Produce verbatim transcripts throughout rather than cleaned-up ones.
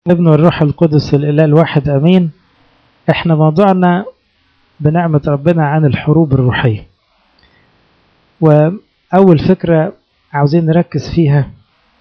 ابن الروح القدس الإله الواحد أمين. احنا موضوعنا بنعمة ربنا عن الحروب الروحية، وأول فكرة عاوزين نركز فيها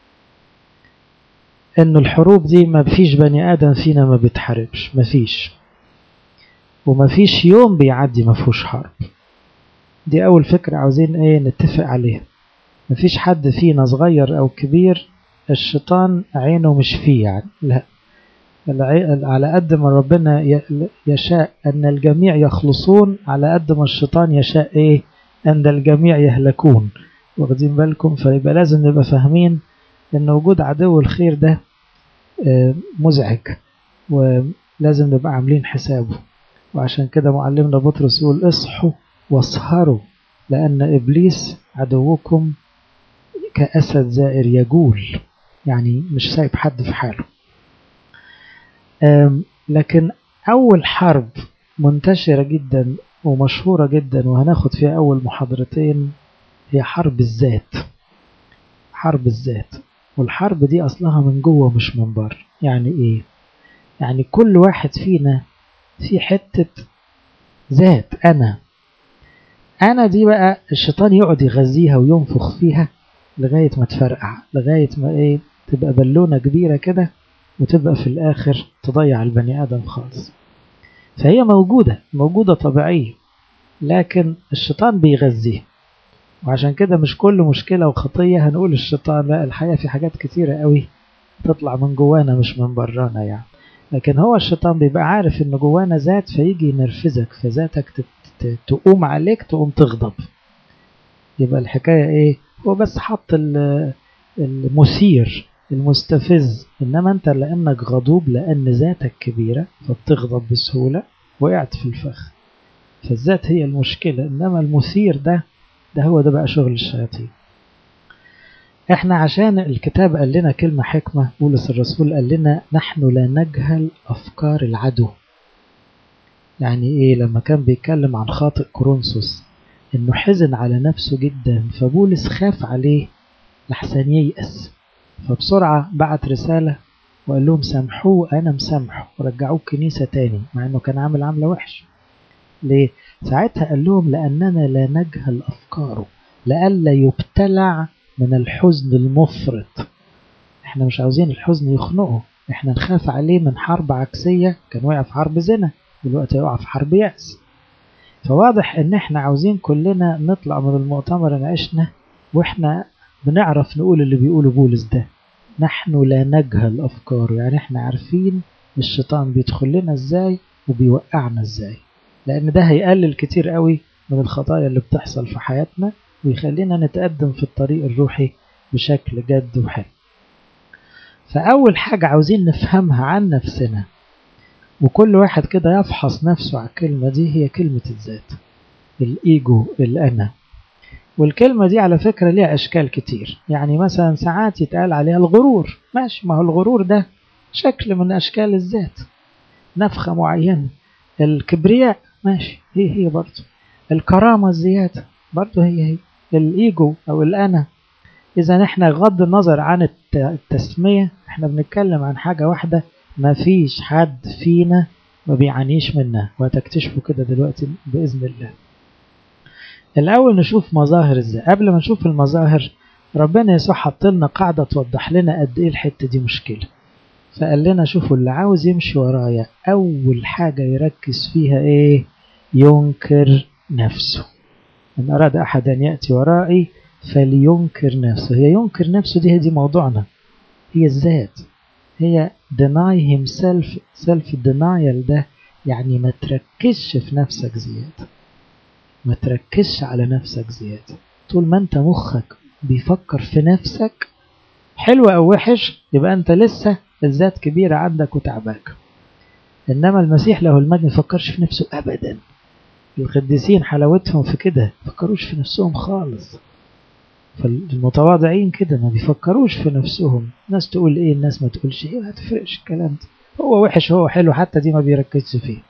إنه الحروب دي ما فيش بني آدم فينا ما بيتحاربش، ما فيش، وما فيش يوم بيعدي ما فيهوش حرب. دي أول فكرة عاوزين ايه نتفق عليها. ما فيش حد فينا صغير أو كبير الشيطان عينه مش فيه، يعني لا، على قد ما ربنا يشاء أن الجميع يخلصون، على قد ما الشيطان يشاء إيه أن الجميع يهلكون. واخدين بالكم؟ فيبقى لازم نبقى فاهمين أن وجود عدو الخير ده مزعج، ولازم نبقى عاملين حسابه. وعشان كده معلمنا بطرس يقول اصحوا واسهروا لأن إبليس عدوكم كأسد زائر يجول، يعني مش سايب حد في حاله. لكن أول حرب منتشرة جدا ومشهورة جدا وهناخد فيها أول محاضرتين هي حرب الذات. حرب الذات، والحرب دي أصلها من جوه مش من بره. يعني إيه؟ يعني كل واحد فينا في حتة ذات أنا أنا دي بقى الشيطان يقعد يغذيها وينفخ فيها لغاية ما تفرقع، لغاية ما إيه تبقى بالونة كبيرة كده، وتبقى في الآخر تضيع البني آدم خالص. فهي موجودة موجودة طبيعية، لكن الشيطان بيغذيه. وعشان كده مش كل مشكلة وخطية هنقول الشيطان، لا، الحقيقة في حاجات كتيرة قوي تطلع من جوانا مش من برانا يعني. لكن هو الشيطان بيبقى عارف ان جوانا ذات، فيجي ينرفزك، فذاتك تقوم عليك، تقوم تغضب. يبقى الحكاية ايه؟ هو بس حط المثير المستفز، إنما أنت لأنك غضوب، لأن ذاتك كبيرة فبتغضب بسهولة، وقعت في الفخ. فالذات هي المشكلة، إنما المثير ده ده هو ده بقى شغل الشياطين. إحنا عشان الكتاب قال لنا كلمة حكمة، بولس الرسول قال لنا نحن لا نجهل أفكار العدو. يعني إيه؟ لما كان بيتكلم عن خاطئ كورنثوس إنه حزن على نفسه جدا، فبولس خاف عليه لحسن ييأس، فبسرعة بعت رسالة وقال لهم سامحوه، أنا مسامحه، ورجعوه كنيسة تاني مع أنه كان عامل عاملة وحش. ليه؟ ساعتها قال لهم لأننا لا نجهل أفكاره لألا يبتلع من الحزن المفرط. احنا مش عاوزين الحزن يخنقه، احنا نخاف عليه من حرب عكسية. كان وقع في حرب زنا، دلوقتي يقع في حرب يأس. فواضح ان احنا عاوزين كلنا نطلع من المؤتمر اللي عشنا واحنا بنعرف نقول اللي بيقوله بولس ده، نحن لا نجهل أفكاره. يعني احنا عارفين الشيطان بيدخل لنا ازاي وبيوقعنا ازاي، لأن ده هيقلل كتير قوي من الخطايا اللي بتحصل في حياتنا، ويخلينا نتقدم في الطريق الروحي بشكل جد وحلو. فأول حاجة عاوزين نفهمها عن نفسنا، وكل واحد كده يفحص نفسه على الكلمة دي، هي كلمة الذات، الإيجو، الأنا. والكلمة دي على فكرة ليها أشكال كتير. يعني مثلا ساعات يتقال عليها الغرور، ماشي، ما هو الغرور ده شكل من أشكال الذات، نفخة معينة. الكبرياء ماشي، هي هي برضو. الكرامة الزيادة برضو هي هي. الإيجو أو الأنا، إذا نحن غض النظر عن التسمية احنا بنتكلم عن حاجة واحدة ما فيش حد فينا ما بيعانيش منها، وهتكتشفوا كده دلوقتي بإذن الله. الأول نشوف مظاهر الذات. قبل ما نشوف المظاهر، ربنا يسوع حط لنا قاعدة توضح لنا قد إيه الحتة دي مشكلة. فقال لنا شوفوا، اللي عاوز يمشي ورايا أول حاجة يركز فيها إيه؟ ينكر نفسه. إن أراد أحد أن يأتي ورائي فلينكر نفسه. هي ينكر نفسه دي دي موضوعنا، هي الذات، هي deny himself. self denial ده يعني ما تركزش في نفسك زيادة، ما تركزش على نفسك زيادة. طول ما انت مخك بيفكر في نفسك حلو أو وحش، يبقى انت لسه الذات كبيرة عندك وتعباك. إنما المسيح له المجد ما يفكرش في نفسه أبدا. القديسين حلاوتهم في كده، ما فكروش في نفسهم خالص. فالمتواضعين كده ما بيفكروش في نفسهم. ناس تقول ايه، الناس ما تقولش ايه، ما تفرقش الكلام ده. هو وحش هو حلو، حتى دي ما بيركزش فيه.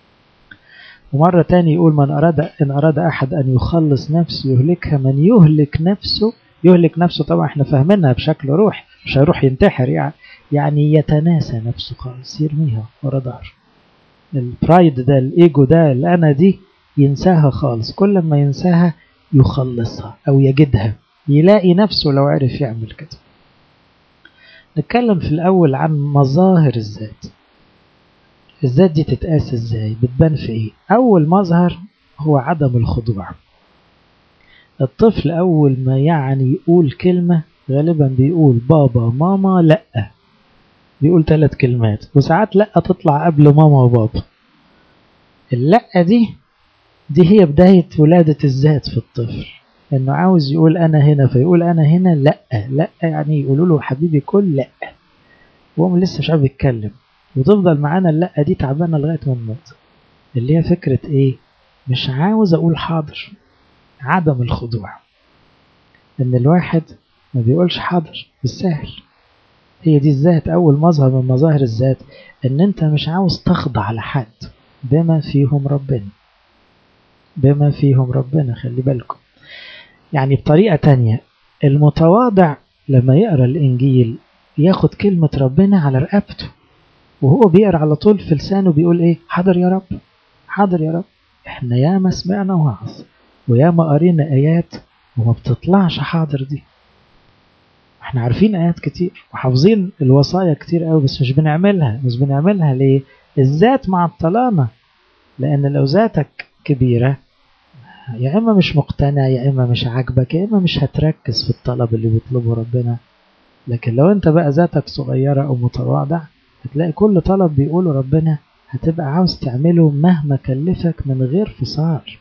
ومرة تاني يقول من أراد إن أراد أحد أن يخلص نفسه يهلكها. من يهلك نفسه، يهلك نفسه طبعا احنا فاهمينها بشكل روح، مش هيروح ينتحر يعني، يعني يتناسى نفسه خالص، يرميها ورا ظهره. البرايد ده، الايجو ده، الانا دي، ينساها خالص. كل ما ينساها يخلصها او يجدها، يلاقي نفسه لو عرف يعمل كده. نتكلم في الاول عن مظاهر الذات. الذات دي تتقاس ازاي؟ بتبان في ايه؟ اول مظهر هو عدم الخضوع. الطفل اول ما يعني يقول كلمة غالبا بيقول بابا ماما لأ، بيقول ثلاث كلمات، وساعات لأ تطلع قبل ماما وبابا. اللأ دي دي هي بداية ولادة الذات في الطفل، انه عاوز يقول انا هنا، فيقول انا هنا لأ. لأ يعني يقولوا له حبيبي كل لأ، وهم لسه مش عارف يتكلم، وتفضل معانا اللأ دي تعبانة لغاية ما نموت. اللي هي فكرة ايه؟ مش عاوز اقول حاضر. عدم الخضوع، ان الواحد ما بيقولش حاضر بالسهل. هي دي الذات. اول مظهر من مظاهر الذات ان انت مش عاوز تخضع لحد، بما فيهم ربنا. بما فيهم ربنا، خلي بالكم. يعني بطريقة تانية، المتواضع لما يقرأ الإنجيل ياخد كلمة ربنا على رقبته، وهو بيقرأ على طول في لسانه بيقول إيه؟ حاضر يا رب، حاضر يا رب. إحنا ياما سمعنا وعظ وياما قرينا آيات وما بتطلعش حاضر دي. إحنا عارفين آيات كتير وحافظين الوصايا كتير قوي، بس مش بنعملها. مش بنعملها ليه؟ الذات معطلانا. لأن لو ذاتك كبيرة، يا إما مش مقتنع، يا إما مش عاجبك، يا إما مش هتركز في الطلب اللي بيطلبه ربنا. لكن لو أنت بقى ذاتك صغيرة أو متواضع، هتلاقي كل طلب بيقوله ربنا هتبقى عاوز تعمله مهما كلفك من غير فصار.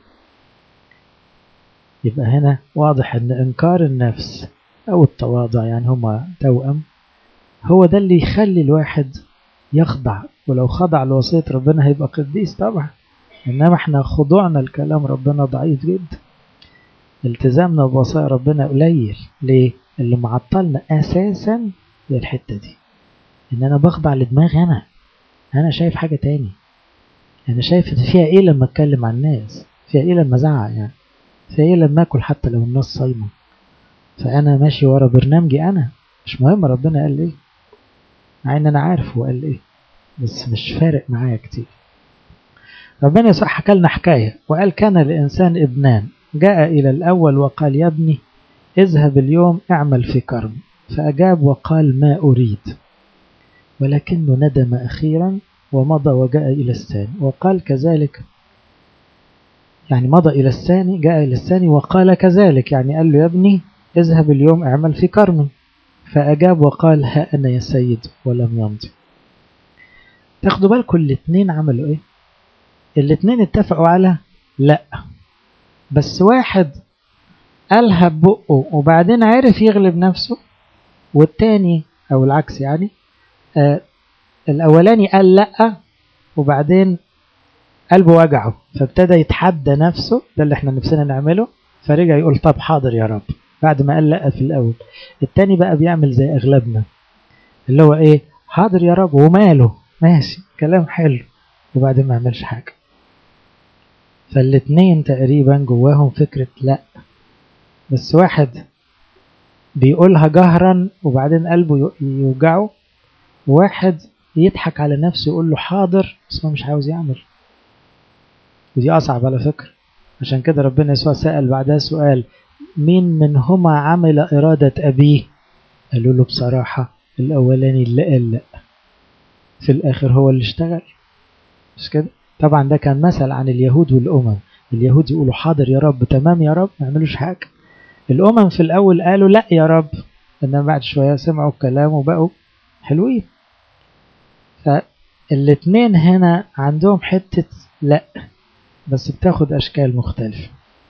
يبقى هنا واضح أن إنكار النفس أو التواضع، يعني هما توأم، هو ده اللي يخلي الواحد يخضع. ولو خضع لوصية ربنا هيبقى قديس طبعا. إنما احنا خضوعنا الكلام ربنا ضعيف جدا، التزامنا بوصايا ربنا قليل. ليه؟ اللي معطلنا أساسا هي الحتة دي، إن أنا بخضع لدماغي. أنا أنا شايف حاجة تاني. أنا شايف فيها إيه لما أتكلم عن الناس، فيها إيه لما أزعق، يعني فيها إيه لما أكل حتى لو الناس صايمة. فأنا ماشي ورا برنامجي، أنا مش مهم ربنا قال إيه، مع إن أنا عارف هو قال إيه، بس مش فارق معايا كتير. ربنا يسوع حكى لنا حكاية وقال كان الإنسان ابنان، جاء إلى الأول وقال يا ابني اذهب اليوم اعمل في كرم، فأجاب وقال ما أريد، ولكنه ندم أخيرا ومضى وجاء إلى الثاني وقال كذلك. يعني مضى إلى الثاني، جاء إلى الثاني وقال كذلك، يعني قال له يا ابني اذهب اليوم اعمل في كرم، فأجاب وقال ها أنا يا سيد، ولم يمضي. تاخدوا بالكم الاثنين عملوا إيه؟ الاثنين اتفقوا على لا، بس واحد قالها ببقه وبعدين عرف يغلب نفسه، والتاني أو العكس يعني، آه الأولاني قال لأ وبعدين قلبه وجعه فابتدى يتحدى نفسه. ده اللي احنا نفسنا نعمله، فرجع يقول طب حاضر يا رب بعد ما قال لأ في الأول. التاني بقى بيعمل زي أغلبنا، اللي هو إيه؟ حاضر يا رب وماله، ماشي كلام حلو، وبعدين ما عملش حاجة. فالاتنين تقريبا جواهم فكرة لأ، بس واحد بيقولها جهرا وبعدين قلبه يوجعه، وواحد يضحك على نفسه يقول له حاضر بس هو مش عاوز يعمل. ودي أصعب على فكرة. عشان كده ربنا يسوع سأل بعدها سؤال، مين منهما عمل إرادة أبيه؟ قالوا له بصراحة الأولاني اللي قال لأ، في الآخر هو اللي اشتغل، مش كده؟ طبعا ده كان مثل عن اليهود والأمم. اليهود يقولوا حاضر يا رب تمام يا رب، ما يعملوش حاجة. الأمم في الأول قالوا لأ يا رب، إنما بعد شوية سمعوا الكلام وبقوا حلوين. فالاتنين هنا عندهم حتة لأ، بس بتاخد أشكال مختلفة.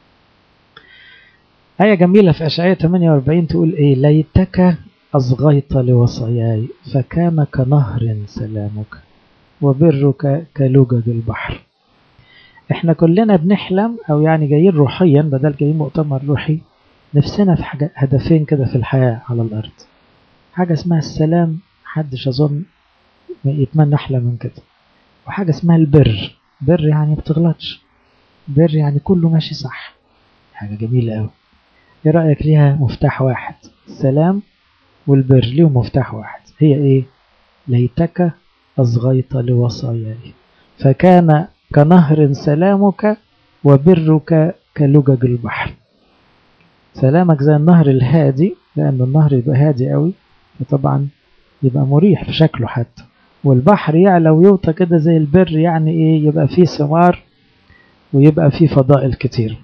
آية جميلة في أشعية ثمانية وأربعين تقول إيه؟ ليتك أصغيت لوصاياي فكان كنهر سلامك وبرك كلجج البحر. إحنا كلنا بنحلم، أو يعني جايين روحيا بدل جايين مؤتمر روحي، نفسنا في حاجة هدفين كده في الحياة على الأرض. حاجة اسمها السلام، محدش أظن يتمنى أحلى من كده. وحاجة اسمها البر، بر يعني بتغلطش، بر يعني كله ماشي صح، حاجة جميلة أوي. إيه رأيك ليها مفتاح واحد؟ السلام والبر ليهم مفتاح واحد، هي إيه؟ ليتك أصغيت لوصاياي، فكان كنهر سلامك وبرك كلجج البحر. سلامك زي النهر الهادي، لأن النهر يبقى هادي قوي فطبعا يبقى مريح في شكله حتى، والبحر يعلى ويوطى كده زي البر، يعني ايه؟ يبقى فيه ثمار ويبقى فيه فضائل كتير.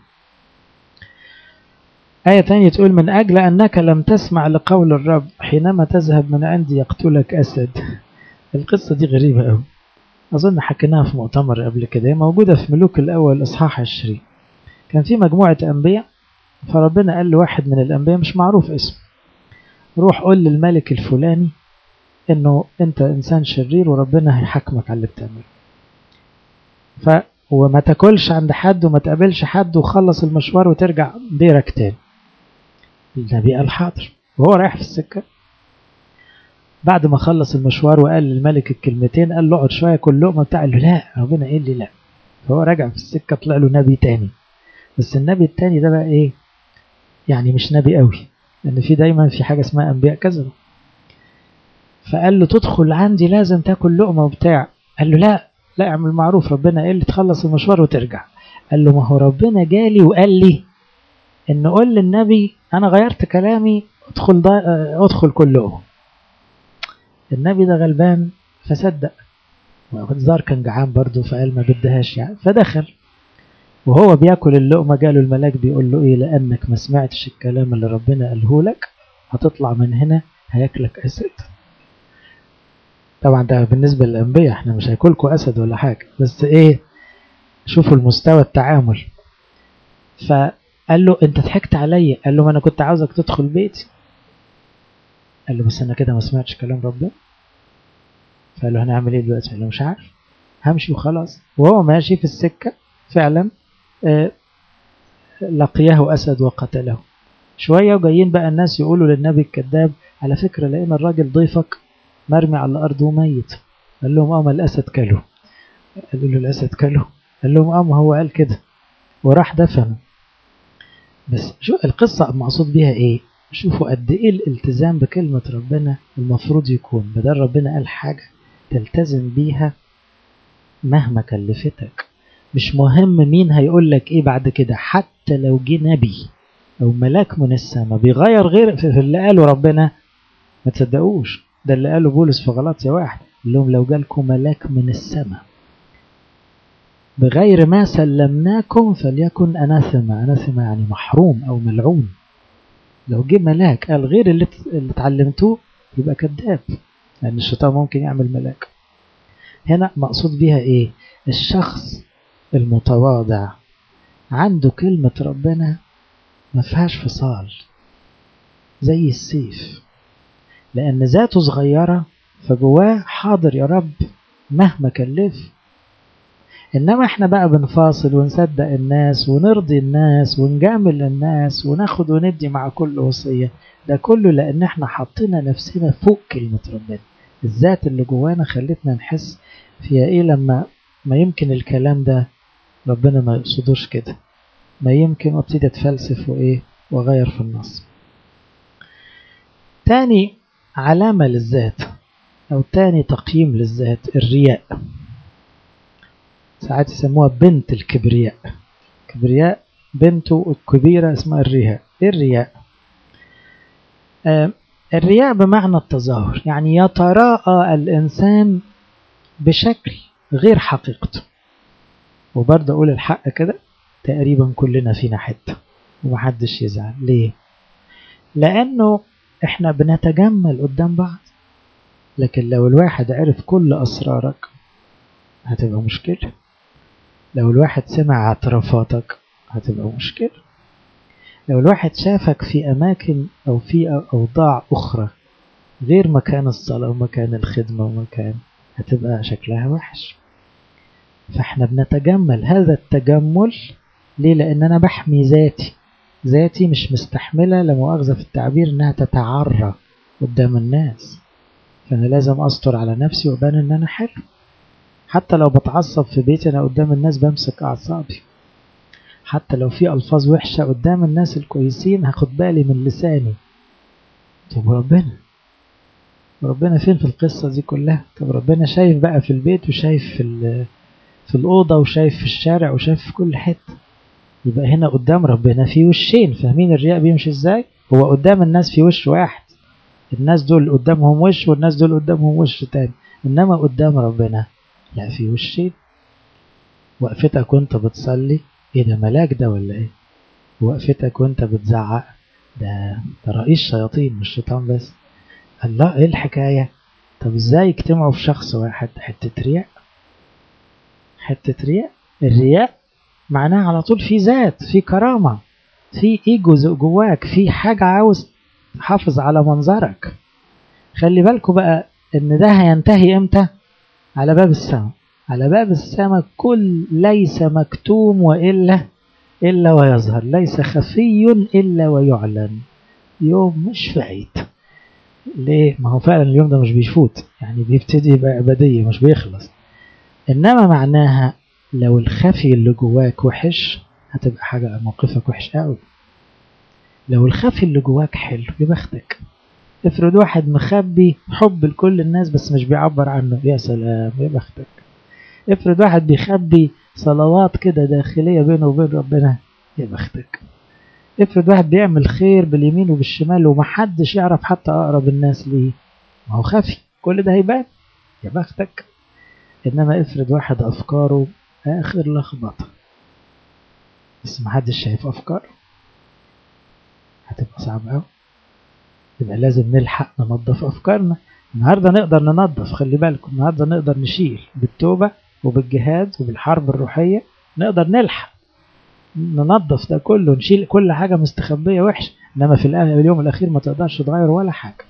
آية تانية تقول من أجل أنك لم تسمع لقول الرب حينما تذهب من عندي يقتلك أسد. القصة دي غريبة أوي، أظن حكيناها في مؤتمر قبل كده، موجودة في ملوك الأول إصحاح عشرين. كان في مجموعة أنبياء، فربنا قال لواحد من الأنبياء مش معروف اسمه روح قول للملك الفلاني إنه أنت إنسان شرير وربنا هيحكمك على اللي بتعمله، ف وما تاكلش عند حد وما تقابلش حد وخلص المشوار وترجع ديرك تاني. النبي قال حاضر، وهو رايح في السكة بعد ما خلص المشوار وقال للملك الكلمتين قال له اقعد شوية كل لقمة بتاع، له لا ربنا قال لي لا. فهو راجع في السكة طلع له نبي تاني، بس النبي التاني ده بقى ايه؟ يعني مش نبي قوي، لأن في دايما في حاجة اسمها أنبياء كذبة. فقال له تدخل عندي لازم تاكل لقمة وبتاع. قال له لا لا اعمل معروف، ربنا قال لي تخلص المشوار وترجع. قال له ما هو ربنا جالي وقال لي ان قول للنبي انا غيرت كلامي ادخل ادخل كل لقمة. النبي ده غلبان فصدق، والزار كان جعان برضه فقال ما بدهاش يعني، فدخل وهو بياكل اللقمة جاله الملاك بيقول له ايه؟ لانك ما سمعتش الكلام اللي ربنا قاله لك هتطلع من هنا هياكلك اسد. طبعا ده بالنسبة للأنبياء، احنا مش هياكلكم أسد ولا حاجة، بس ايه؟ شوفوا المستوى التعامل. فقال له انت ضحكت عليا. قال له ما انا كنت عاوزك تدخل بيتي. قال له بس انا كده ما سمعتش كلام ربنا. فقال له هنعمل ايه دلوقتي؟ قال له مش عارف، همشي وخلاص. وهو ماشي في السكة فعلا اه لقياه أسد وقتله. شوية وجايين بقى الناس يقولوا للنبي الكذاب على فكرة لقينا الراجل ضيفك مرمي على الأرض وميت. قال لهم اه ما الأسد كله. قالوا له الأسد كله؟ قال لهم اه ما هو قال كده، وراح دفنه. بس شو القصة المقصود بيها ايه؟ شوفوا قد ايه الالتزام بكلمة ربنا المفروض يكون، بدل ربنا قال حاجة تلتزم بيها مهما كلفتك. مش مهم مين هيقول لك ايه بعد كده، حتى لو جه نبي او ملاك من السماء بيغير غير في اللي قاله ربنا ما تصدقوش. ده اللي قاله بولس في غلاطيا واحد، قال لهم لو جالكم ملاك من السماء بغير ما سلمناكم فليكن أناثما. أناثما يعني محروم أو ملعون. لو جه ملاك قال غير اللي اللي اتعلمتوه يبقى كذاب، لأن الشيطان ممكن يعمل ملاك. هنا مقصود بيها إيه؟ الشخص المتواضع عنده كلمة ربنا ما فيهاش فصال زي السيف، لأن ذاته صغيرة فجواه حاضر يا رب مهما كلف. إنما إحنا بقى بنفاصل ونصدق الناس ونرضي الناس ونجامل الناس وناخد وندي مع كل وصية. ده كله لأن إحنا حطينا نفسنا فوق كلمة ربنا. الذات اللي جوانا خلتنا نحس فيها إيه لما ما يمكن الكلام ده ربنا ما يقصدوش كده، ما يمكن ابتدي أتفلسف وإيه وغير في النص. تاني علامة للذات أو تاني تقييم للذات الرياء. ساعات يسموها بنت الكبرياء. كبرياء بنته الكبيرة اسمها الرياء. إيه الرياء؟ آه الرياء بمعنى التظاهر، يعني يتراءى الإنسان بشكل غير حقيقته. وبرضه أقول الحق كده تقريبا كلنا فينا حتة ومحدش يزعل. ليه؟ لأنه إحنا بنتجمل قدام بعض، لكن لو الواحد عرف كل أسرارك هتبقى مشكلة. لو الواحد سمع اعترافاتك هتبقى مشكلة. لو الواحد شافك في أماكن أو في أوضاع أخرى غير مكان الصلاة ومكان الخدمة ومكان، هتبقى شكلها وحش. فاحنا بنتجمل. هذا التجمل ليه؟ لأن أنا بحمي ذاتي. ذاتي مش مستحملة لمؤاخذة في التعبير أنها تتعرى قدام الناس، فأنا لازم أستر على نفسي وأبان أن أنا حلو. حتى لو بتعصب في بيتي أنا قدام الناس بمسك أعصابي. حتى لو في ألفاظ وحشة قدام الناس الكويسين هاخد بالي من لساني. طب ربنا ربنا فين في القصة دي كلها؟ طب ربنا شايف بقى في البيت وشايف في في الأوضة وشايف في الشارع وشايف في كل حتة. يبقى هنا قدام ربنا في وشين. فاهمين الرياء بيمشي ازاي؟ هو قدام الناس في وش واحد، الناس دول قدامهم وش والناس دول قدامهم وش تاني، انما قدام ربنا لا، في وشين. وقفتك وانت بتصلي ايه ده، ملاك ده ولا ايه؟ وقفتك وانت بتزعق ده ده رئيس شياطين مش شيطان بس. الله، ايه الحكاية؟ طب ازاي يجتمعوا في شخص واحد؟ حتة رياء، حتة رياء. الرياء معناه على طول في ذات، في كرامة، في ايجو جواك، في حاجة عاوز تحافظ على منظرك. خلي بالكوا بقى ان ده هينتهي امتى؟ على باب السماء. على باب السماء كل ليس مكتوم وإلا إلا ويظهر، ليس خفي إلا ويعلن. يوم مش فايت. ليه؟ ما هو فعلا اليوم ده مش بيفوت، يعني بيبتدي بأبدية مش بيخلص. إنما معناها لو الخفي اللي جواك وحش هتبقى حاجة موقفك وحش قوي. لو الخفي اللي جواك حلو يبختك. افرض واحد مخبي حب لكل الناس بس مش بيعبر عنه، يا سلام يبختك. افرض واحد بيخبي صلوات كده داخلية بينه وبين ربنا، يبختك. افرض واحد بيعمل خير باليمين وبالشمال ومحدش يعرف حتى أقرب الناس ليه، ما هو خفي، كل ده هيبان، يبختك. إنما افرض واحد أفكاره آخر لخبطة بس محدش شايف أفكاره، هتبقى صعبة أوي. يبقى لازم نلحق ننظف أفكارنا. النهاردة نقدر ننظف، خلي بالكم، النهاردة نقدر نشيل بالتوبة وبالجهاد وبالحرب الروحية، نقدر نلحق ننظف ده كله، نشيل كل حاجة مستخبية وحش. إنما في اليوم الأخير ما تقدرش تغير ولا حاجة.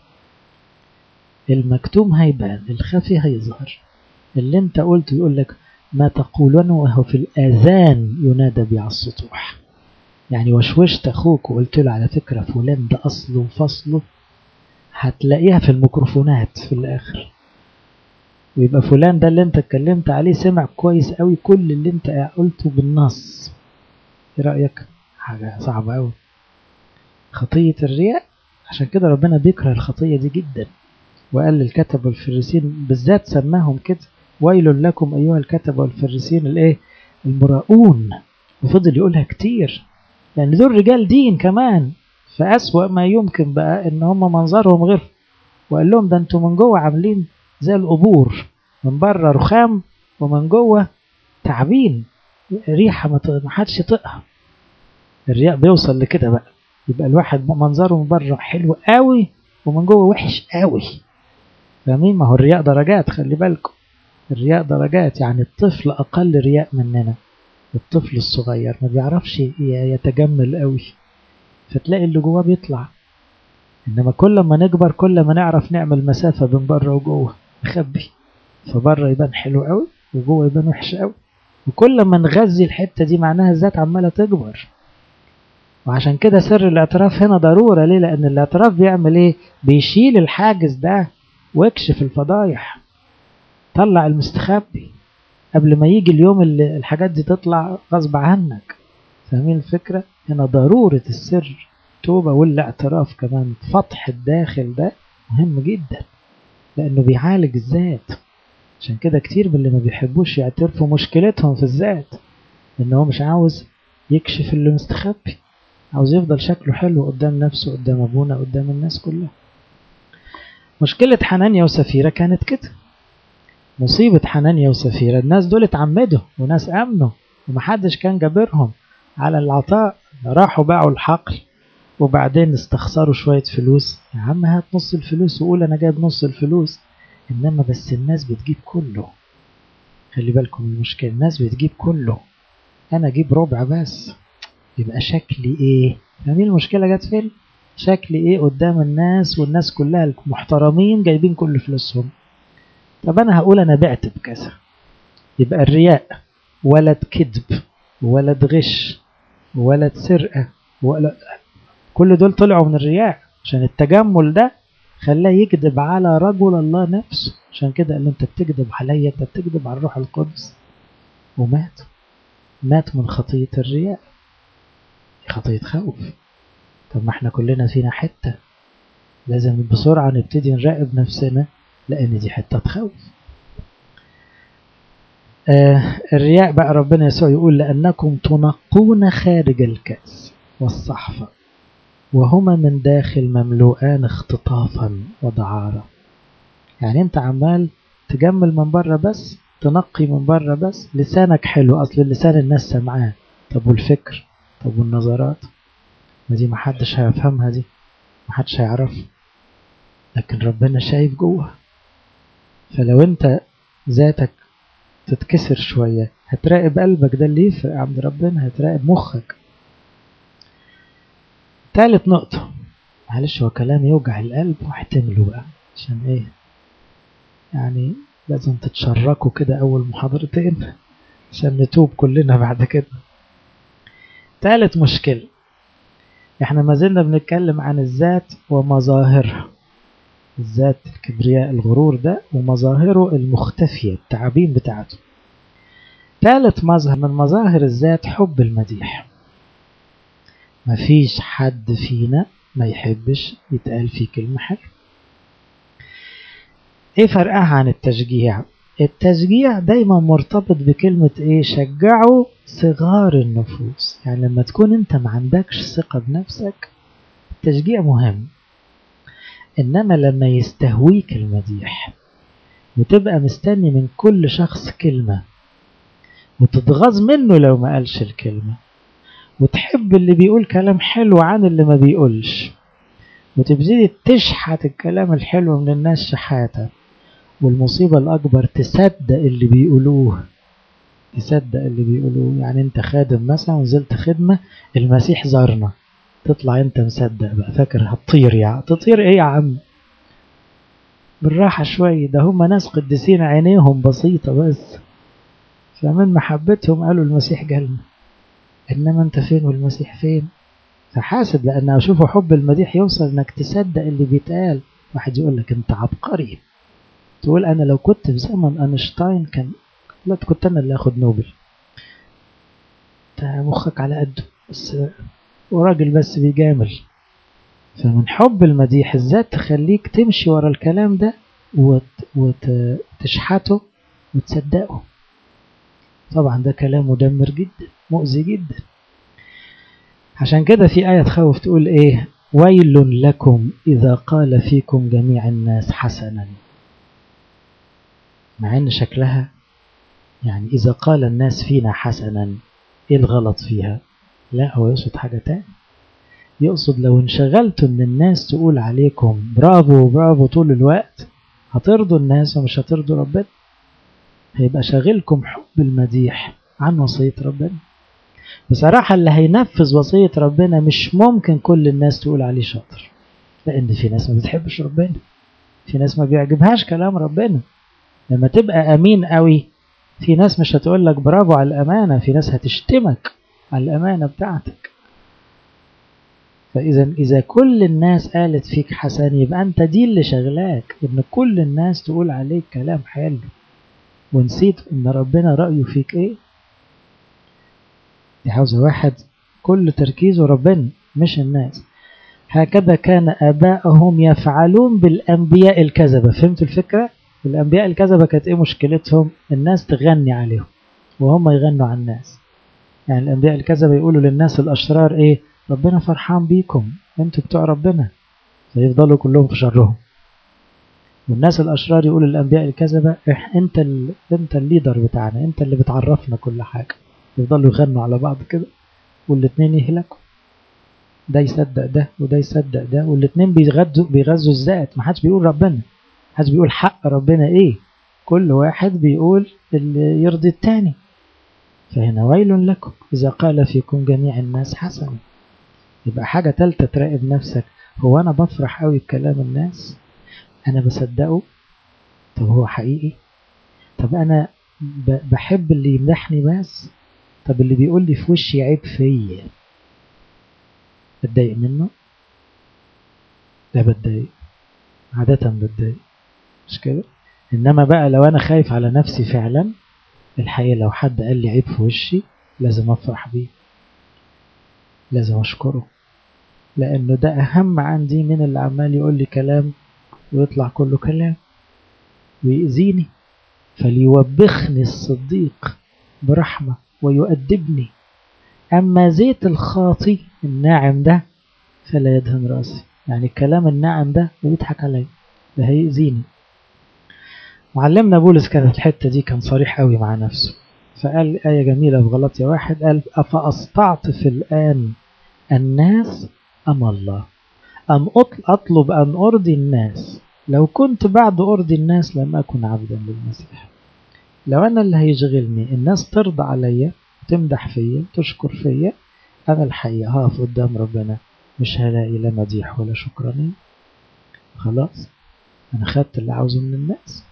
المكتوم هيبان، الخفي هيظهر. اللي انت قلت يقول لك ما تقولون وهو في الآذان ينادى بي على السطوح. يعني وشوشت أخوك وقلت له على فكرة فلان ده أصله وفصله، هتلاقيها في الميكروفونات في الآخر، ويبقى فلان ده اللي انت اتكلمت عليه سمع كويس قوي كل اللي انت قلته بالنص. ايه رأيك؟ حاجة صعبة قوي خطية الرياء. عشان كده ربنا بيكره الخطية دي جدا، وقال للكتب والفريسين بالذات سماهم كده، ويل لكم أيها الكتب والفريسين الايه المراؤون. وفضل يقولها كتير لأن دول رجال دين كمان، فأسوأ ما يمكن بقى ان هم منظرهم غير. وقال لهم ده انتوا من جوه عاملين زي القبور، من بره رخام ومن جوه تعبين، ريحة ما حدش يطيقها. الرياء بيوصل لكده بقى، يبقى الواحد منظره من بره حلو قوي ومن جوه وحش قوي. فاهمين؟ ما هو الرياء درجات، خلي بالكم، الرياء درجات. يعني الطفل أقل رياء مننا، الطفل الصغير ما بيعرفش يتجمل قوي، فتلاقي اللي جواه بيطلع. إنما كل ما نكبر كل ما نعرف نعمل مسافة بين بره وجوه، نخبي، فبره يبان حلو قوي وجوه يبان وحش قوي. وكل ما نغذي الحتة دي معناها الذات عمالة تكبر. وعشان كده سر الاعتراف هنا ضرورة. ليه؟ لأن الاعتراف بيعمل ايه؟ بيشيل الحاجز ده ويكشف الفضايح، طلع المستخبي قبل ما يجي اليوم اللي الحاجات دي تطلع غصب عنك. فاهمين الفكرة؟ هنا ضرورة السر توبة والاعتراف كمان، فتح الداخل ده مهم جدا لأنه بيعالج الذات. عشان كده كتير من اللي ما بيحبوش يعترفوا مشكلتهم في الذات، إنه مش عاوز يكشف اللي مستخبي، عاوز يفضل شكله حلو قدام نفسه، قدام أبونا، قدام الناس كلها. مشكلة حنانيا وسفيرة كانت كده، مصيبة حنانيا وسفيرة، الناس دول اتعمدوا وناس أمنوا ومحدش كان جابرهم على العطاء، راحوا باعوا الحقل وبعدين استخسروا شوية فلوس. يا عم هات نص الفلوس وقول أنا جايب نص الفلوس. إنما بس الناس بتجيب كله، خلي بالكم المشكلة، الناس بتجيب كله، أنا أجيب ربع بس، يبقى شكلي إيه؟ فاهمين المشكلة جت فين؟ شكلي إيه قدام الناس، والناس كلها المحترمين جايبين كل فلوسهم. طب أنا هقول أنا بعت بكذا، يبقى الرياء ولد كذب ولد غش ولد سرقة ولا كل دول طلعوا من الرياء. عشان التجمل ده خلاه يكذب على رجل الله نفسه. عشان كده قال له انت بتكذب عليا، انت بتكذب على الروح القدس، ومات. مات من خطية الرياء، خطية خوف. طب ما احنا كلنا فينا حتة، لازم بسرعة نبتدي نراقب نفسنا، لأن دي حتة تخوف. آه الرياء بقى ربنا يسوع يقول لأنكم تنقون خارج الكأس والصحفة وهما من داخل مملوءان اختطافا ودعارة. يعني انت عمال تجمل من بره بس، تنقي من بره بس، لسانك حلو، أصل اللسان الناس سمعاه، طب والفكر، طب والنظرات، ما دي محدش هيفهمها، دي محدش هيعرف، لكن ربنا شايف جوه. فلو انت ذاتك تتكسر شوية هتراقب قلبك، ده اللي يفرق عند ربنا، هتراقب مخك. ثالث نقطة، معلش هو كلام يوجع القلب واحتمله بقى، عشان ايه يعني لازم تتشركوا كده أول محاضرتين عشان نتوب كلنا بعد كده. ثالث مشكلة، احنا ما زلنا بنتكلم عن الذات ومظاهرها، الذات الكبرياء الغرور ده ومظاهره المختفية التعابين بتاعته. ثالث مظهر من مظاهر الذات حب المديح. مفيش حد فينا ما يحبش يتقال فيه كلمة حلوة. ايه فرقها عن التشجيع؟ التشجيع دايما مرتبط بكلمة ايه؟ شجعوا صغار النفوس. يعني لما تكون انت ما عندكش ثقة بنفسك التشجيع مهم، انما لما يستهويك المديح وتبقى مستني من كل شخص كلمة وتتغاظ منه لو ما قالش الكلمة، وتحب اللي بيقول كلام حلو عن اللي ما بيقولش، وتبتدي تشحت الكلام الحلو من الناس شحاتة، والمصيبة الأكبر تصدق اللي بيقولوه، تصدق اللي بيقولوه. يعني انت خادم مثلا ونزلت خدمة المسيح زارنا، تطلع انت مصدق بقى، فاكر هتطير، يعني تطير ايه يا عم؟ بالراحة شوية، ده هم ناس قديسين عينيهم بسيطة بس، فمن محبتهم قالوا المسيح جالنا، انما انت فين والمسيح فين؟ فحاسد، لان اشوفه حب المديح يوصل انك تصدق اللي بيتقال. واحد يقول لك انت عبقري، تقول انا لو كنت في زمن اينشتاين كان لا كنت انا اللي اخد نوبل، مخك على قده بس، وراجل بس بيجامل. فمن حب المديح الذات تخليك تمشي ورا الكلام ده وتشحته وتصدقه. طبعا ده كلام مدمر جدا، مؤذي جدا. عشان كده في آية تخوف تقول ايه؟ ويل لكم إذا قال فيكم جميع الناس حسنا. مع ان شكلها يعني إذا قال الناس فينا حسنا ايه الغلط فيها؟ لا، هو يقصد حاجة تاني، يقصد لو انشغلتوا ان الناس تقول عليكم برافو برافو طول الوقت هترضوا الناس ومش هترضوا ربنا. هيبقى شاغلكم حب المديح عن وصية ربنا. بصراحة اللي هينفذ وصية ربنا مش ممكن كل الناس تقول عليه شاطر، لأن في ناس ما بتحبش ربنا، في ناس ما بيعجبهاش كلام ربنا. لما تبقى أمين قوي في ناس مش هتقول لك برافو على الأمانة، في ناس هتشتمك على الأمانة بتاعتك. فإذا إذا كل الناس قالت فيك حسن يبقى أنت دي اللي شغلاك، إن كل الناس تقول عليك كلام حلو، ونسيت إن ربنا رأيه فيك إيه. دي عاوزة واحد كل تركيزه ربنا مش الناس. هكذا كان آباءهم يفعلون بالأنبياء الكذبة. فهمت الفكرة؟ الأنبياء الكذبة كانت إيه مشكلتهم؟ الناس تغني عليهم وهم يغنوا على الناس. يعني الأنبياء الكذبة يقولوا للناس الأشرار إيه؟ ربنا فرحان بيكم، أنتوا بتوع ربنا، فيفضلوا كلهم في شرهم. والناس الأشرار يقولوا للأنبياء الكذبة أنت ال... أنت الليدر بتاعنا، أنت اللي بتعرفنا كل حاجة. يفضلوا يغنوا على بعض كده والاثنين يهلكوا، ده يصدق ده وده يصدق ده، والاثنين بيغذوا بيغذوا الذات. ما حدش بيقول ربنا، ما حدش بيقول حق ربنا إيه، كل واحد بيقول اللي يرضي التاني. فهنا ويل لكم إذا قال فيكم جميع الناس حسنا. يبقى حاجة تالتة تراقب نفسك، هو أنا بفرح قوي بكلام الناس؟ أنا بصدقه؟ طب هو حقيقي؟ طب أنا بحب اللي يمدحني بس؟ طب اللي بيقول لي في وشي عيب فيا بتضايق منه؟ لا بتضايق، عادة بتضايق، مش كده؟ إنما بقى لو أنا خايف على نفسي فعلا، الحقيقة لو حد قال لي عيب في وشي لازم أفرح بيه، لازم أشكره، لأنه ده أهم عندي من اللي عمال يقول لي كلام ويطلع كله كلام ويأذيني. فليوبخني الصديق برحمة ويؤدبني، أما زيت الخاطي الناعم ده فلا يدهن رأسي. يعني الكلام الناعم ده بيضحك علي، ده هيأذيني. معلمنا بولس كانت الحتة دي كان صريح قوي مع نفسه، فقال آية جميلة في غلطية واحد، قال أفأستعطف الآن الناس أم الله، أم أطلب أن أرضي الناس؟ لو كنت بعد أرضي الناس لم أكن عبدا للمسيح. لو أنا اللي هيشغلني الناس ترضى عليا، تمدح فيا، تشكر فيا، أنا الحقيقة هقف قدام ربنا مش هلاقي لا مديح ولا شكرانية. خلاص أنا خدت اللي عاوزه من الناس.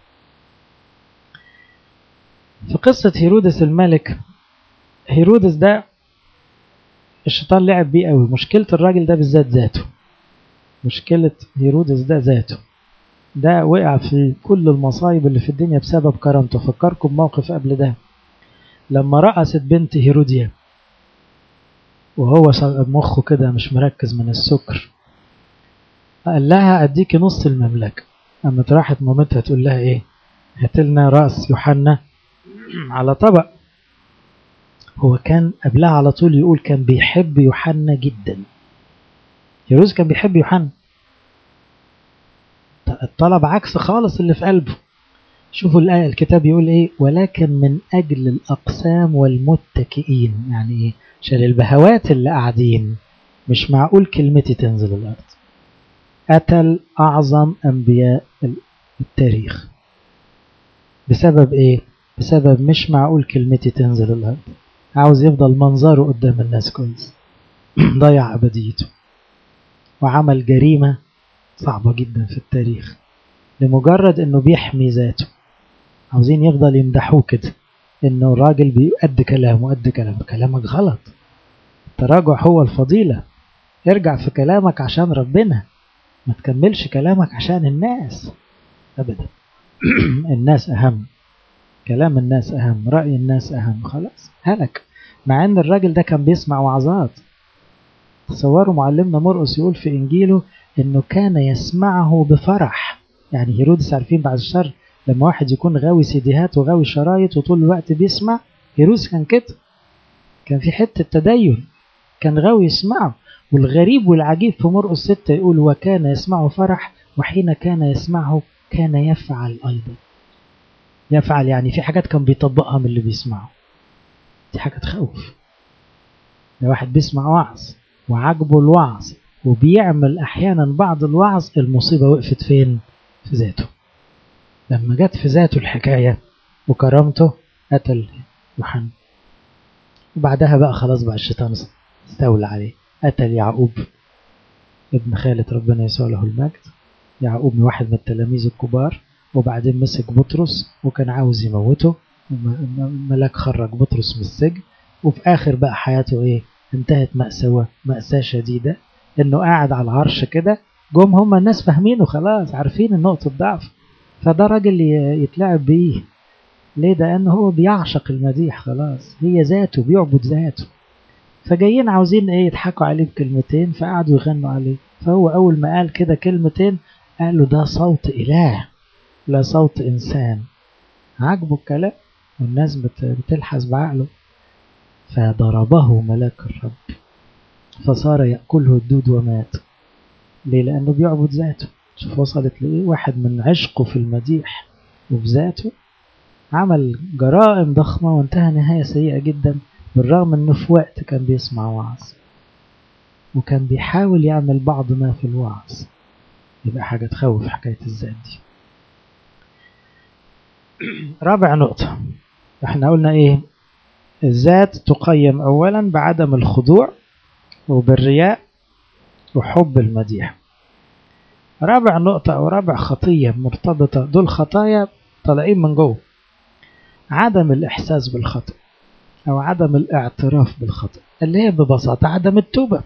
في قصة هيرودس الملك، هيرودس ده الشيطان لعب بيه قوي. مشكلة الراجل ده بالذات ذاته، مشكلة هيرودس ده ذاته، ده وقع في كل المصايب اللي في الدنيا بسبب كرامته. فكركم موقف قبل ده لما رقصت بنت هيروديا وهو مخه كده مش مركز من السكر، قال لها أديكي نص المملكة. أما راحت مامتها تقول لها إيه؟ هاتلنا رأس يوحنا على طبق. هو كان قبلها على طول يقول كان بيحب يوحنا جدا. هيرودس كان بيحب يوحنا، الطلب عكس خالص اللي في قلبه. شوفوا الآية، الكتاب يقول إيه؟ ولكن من أجل الأقسام والمتكئين، يعني إيه؟ عشان البهوات اللي قاعدين مش معقول كلمتي تنزل الأرض. قتل أعظم أنبياء التاريخ بسبب إيه؟ بسبب مش معقول كلمتي تنزل الأرض. عاوز يفضل منظره قدام الناس كويس. ضيع أبديته وعمل جريمة صعبة جدا في التاريخ لمجرد أنه بيحمي ذاته. عاوزين يفضل يمدحوه كده أنه راجل بيقد كلامه، قد كلامه. كلامك غلط، التراجع هو الفضيلة. ارجع في كلامك عشان ربنا، ما تكملش كلامك عشان الناس أبدا. الناس أهم، كلام الناس أهم، رأي الناس أهم. خلاص هلك. مع أن الراجل ده كان بيسمع وعظات. تصوروا معلمنا مرقس يقول في إنجيله أنه كان يسمعه بفرح. يعني هيرودس عارفين بعد الشر لما واحد يكون غاوي سيديهات وغاوي شرايط وطول الوقت بيسمع، هيرودس كان كده، كان في حتة تدين، كان غاوي يسمعه. والغريب والعجيب في مرقس ستة يقول وكان يسمعه فرح، وحين كان يسمعه كان يفعل أيضا. يفعل يعني في حاجات كان بيطبقها من اللي بيسمعه. دي حاجة تخوف. لو واحد بيسمع وعظ وعجبه الوعظ وبيعمل أحيانا بعض الوعظ، المصيبة وقفت فين؟ في ذاته. لما جت في ذاته الحكاية وكرامته قتل يوحنا، وبعدها بقى خلاص بقى الشيطان استولى عليه. قتل يعقوب ابن خالة ربنا يسوع له المجد. يعقوب واحد من التلاميذ الكبار، وبعدين مسك بطرس وكان عاوز يموته. الملاك خرج بطرس من السجن، وفي آخر بقى حياته إيه؟ انتهت مأساة مأساة شديدة، إنه قاعد على العرش كده. جم هم الناس فاهمينه خلاص، عارفين النقطة ضعف، فده راجل يتلعب بيه. ليه؟ ده أنه هو بيعشق المديح، خلاص هي ذاته، بيعبد ذاته. فجايين عاوزين إيه؟ يضحكوا عليه بكلمتين، فقعدوا يغنوا عليه. فهو أول ما قال كده كلمتين قالوا ده صوت إله لا صوت إنسان. عجبه الكلام والناس بتلحس بعقله، فضربه ملاك الرب فصار يأكله الدود ومات. ليه؟ لأنه بيعبد ذاته. شوف وصلت لإيه؟ واحد من عشقه في المديح وفي ذاته عمل جرائم ضخمة وانتهى نهاية سيئة جدا، بالرغم أنه في وقت كان بيسمع وعظ وكان بيحاول يعمل بعض ما في الوعظ. يبقى حاجة تخوف حكاية الذات دي. رابع نقطة احنا قلنا ايه؟ الذات تقيم اولا بعدم الخضوع وبالرياء وحب المديح. رابع نقطة او رابع خطية مرتبطة، دول خطايا طالعين من جوه، عدم الاحساس بالخطأ او عدم الاعتراف بالخطأ، اللي هي ببساطة عدم التوبة.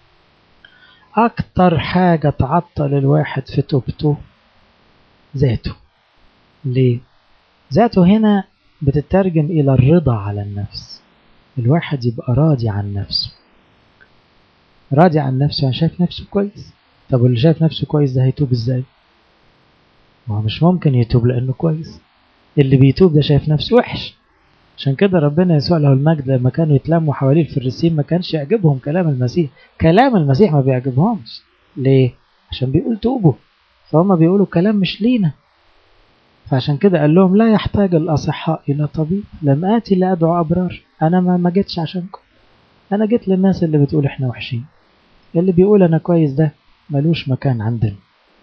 اكتر حاجة تعطل الواحد في توبته ذاته. ليه؟ ذاته هنا بتترجم إلى الرضا على النفس. الواحد يبقى راضي عن نفسه. راضي عن نفسه يعني شايف نفسه كويس. طب واللي شايف نفسه كويس ده هيتوب ازاي؟ ما هو مش ممكن يتوب لأنه كويس. اللي بيتوب ده شايف نفسه وحش. عشان كده ربنا يسوع له المجد لما كانوا يتلموا حواليه الفريسيين ما كانش يعجبهم كلام المسيح. كلام المسيح ما بيعجبهمش. ليه؟ عشان بيقول توبوا، فهم بيقولوا كلام مش لينا. فعشان كده قال لهم لا يحتاج الأصحاء إلى طبيب، لم آتي لأدعو أبرار. أنا ما ما جيتش عشانكم، أنا جيت للناس اللي بتقول إحنا وحشين. اللي بيقول أنا كويس ده ملوش مكان عندنا.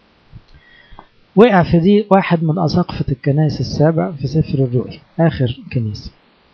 وقع في دي واحد من أساقفة الكنائس السابع في سفر الرؤيا، آخر كنيسة،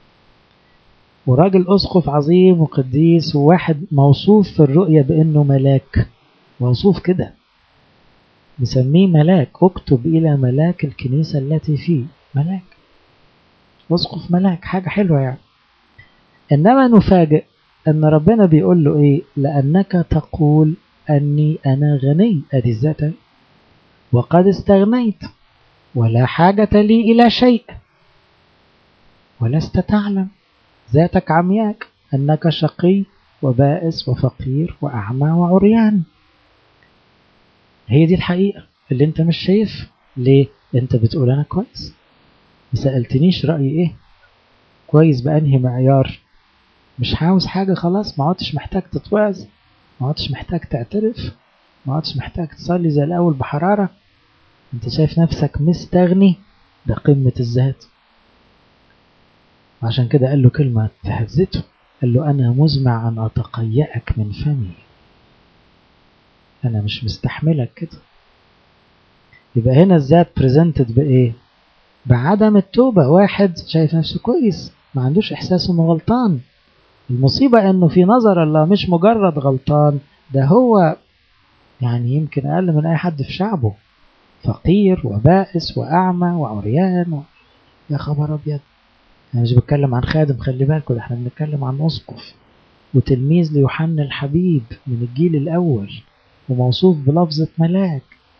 وراجل أسقف عظيم وقديس، وواحد موصوف في الرؤيا بأنه ملاك، موصوف كده نسميه ملاك. اكتب إلى ملاك الكنيسة التي فيه، ملاك، أسقف ملاك، حاجة حلوة يعني. إنما نفاجئ أن ربنا بيقول له إيه؟ لأنك تقول أني أنا غني، أدي الذات، وقد استغنيت ولا حاجة لي إلى شيء، ولست تعلم ذاتك عمياك أنك شقي وبائس وفقير وأعمى وعريان. هي دي الحقيقة اللي انت مش شايف. ليه؟ انت بتقول أنا كويس، ما سألتنيش رأيي إيه، كويس بأنهي معيار. مش عاوز حاجة خلاص، ما عدتش محتاج تتوعظ، ما عدتش محتاج تعترف، ما عدتش محتاج تصلي زي الأول بحرارة. انت شايف نفسك مستغني، ده قمة الذات. عشان كده قال له كلمة تهزته، قال له أنا مزمع أن أتقيأك من فمي، أنا مش مستحملك كده. يبقى هنا الذات بريزنتد بإيه؟ بعدم التوبة. واحد شايف نفسه كويس، ما عندوش إحساس إنه غلطان. المصيبة إنه في نظر الله مش مجرد غلطان، ده هو يعني يمكن أقل من أي حد في شعبه، فقير وبائس وأعمى وعريان و... يا خبر أبيض. أنا مش بتكلم عن خادم، خلي بالكم، احنا بنتكلم عن أسقف وتلميذ ليوحنا الحبيب من الجيل الأول، وموصوف بلفظة ملاك.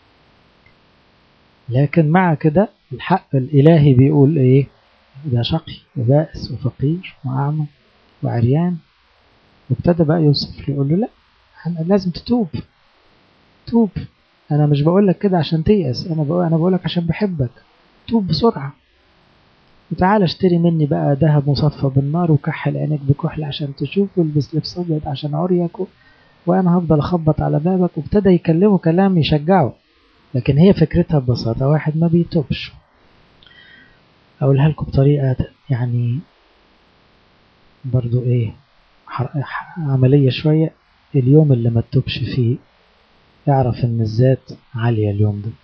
لكن مع كده الحق الإلهي بيقول إيه؟ ده شقي وبائس وفقير وأعمى وعريان. وابتدى بقى يوصف له، يقول له لا، لازم تتوب، توب. أنا مش بقول لك كده عشان تيأس، أنا بقول أنا بقول لك عشان بحبك. توب بسرعة، وتعال اشتري مني بقى ذهب مصفى بالنار، وكحل عينك بكحل عشان تشوف، والبس لبس أبيض عشان عريك، و... وأنا هفضل أخبط على بابك. وابتدى يكلمه كلام يشجعه. لكن هي فكرتها ببساطة، واحد ما بيتوبش. أقولها لكم بطريقة يعني برضو إيه، عملية شوية. اليوم اللي ما تتوبش فيه اعرف إن الذات عالية. اليوم ده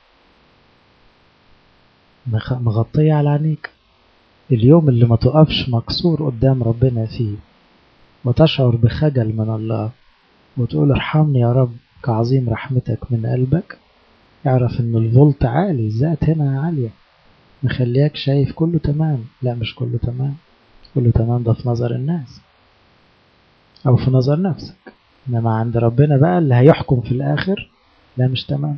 مغطية على عينيك. اليوم اللي ما تقفش مكسور قدام ربنا فيه، وتشعر بخجل من الله، وتقول ارحمني يا رب كعظيم رحمتك من قلبك، اعرف ان الفولت عالي، الذات هنا عالية، مخليك شايف كله تمام. لا، مش كله تمام. كله تمام ده في نظر الناس او في نظر نفسك، انما عند ربنا بقى اللي هيحكم في الاخر لا، مش تمام.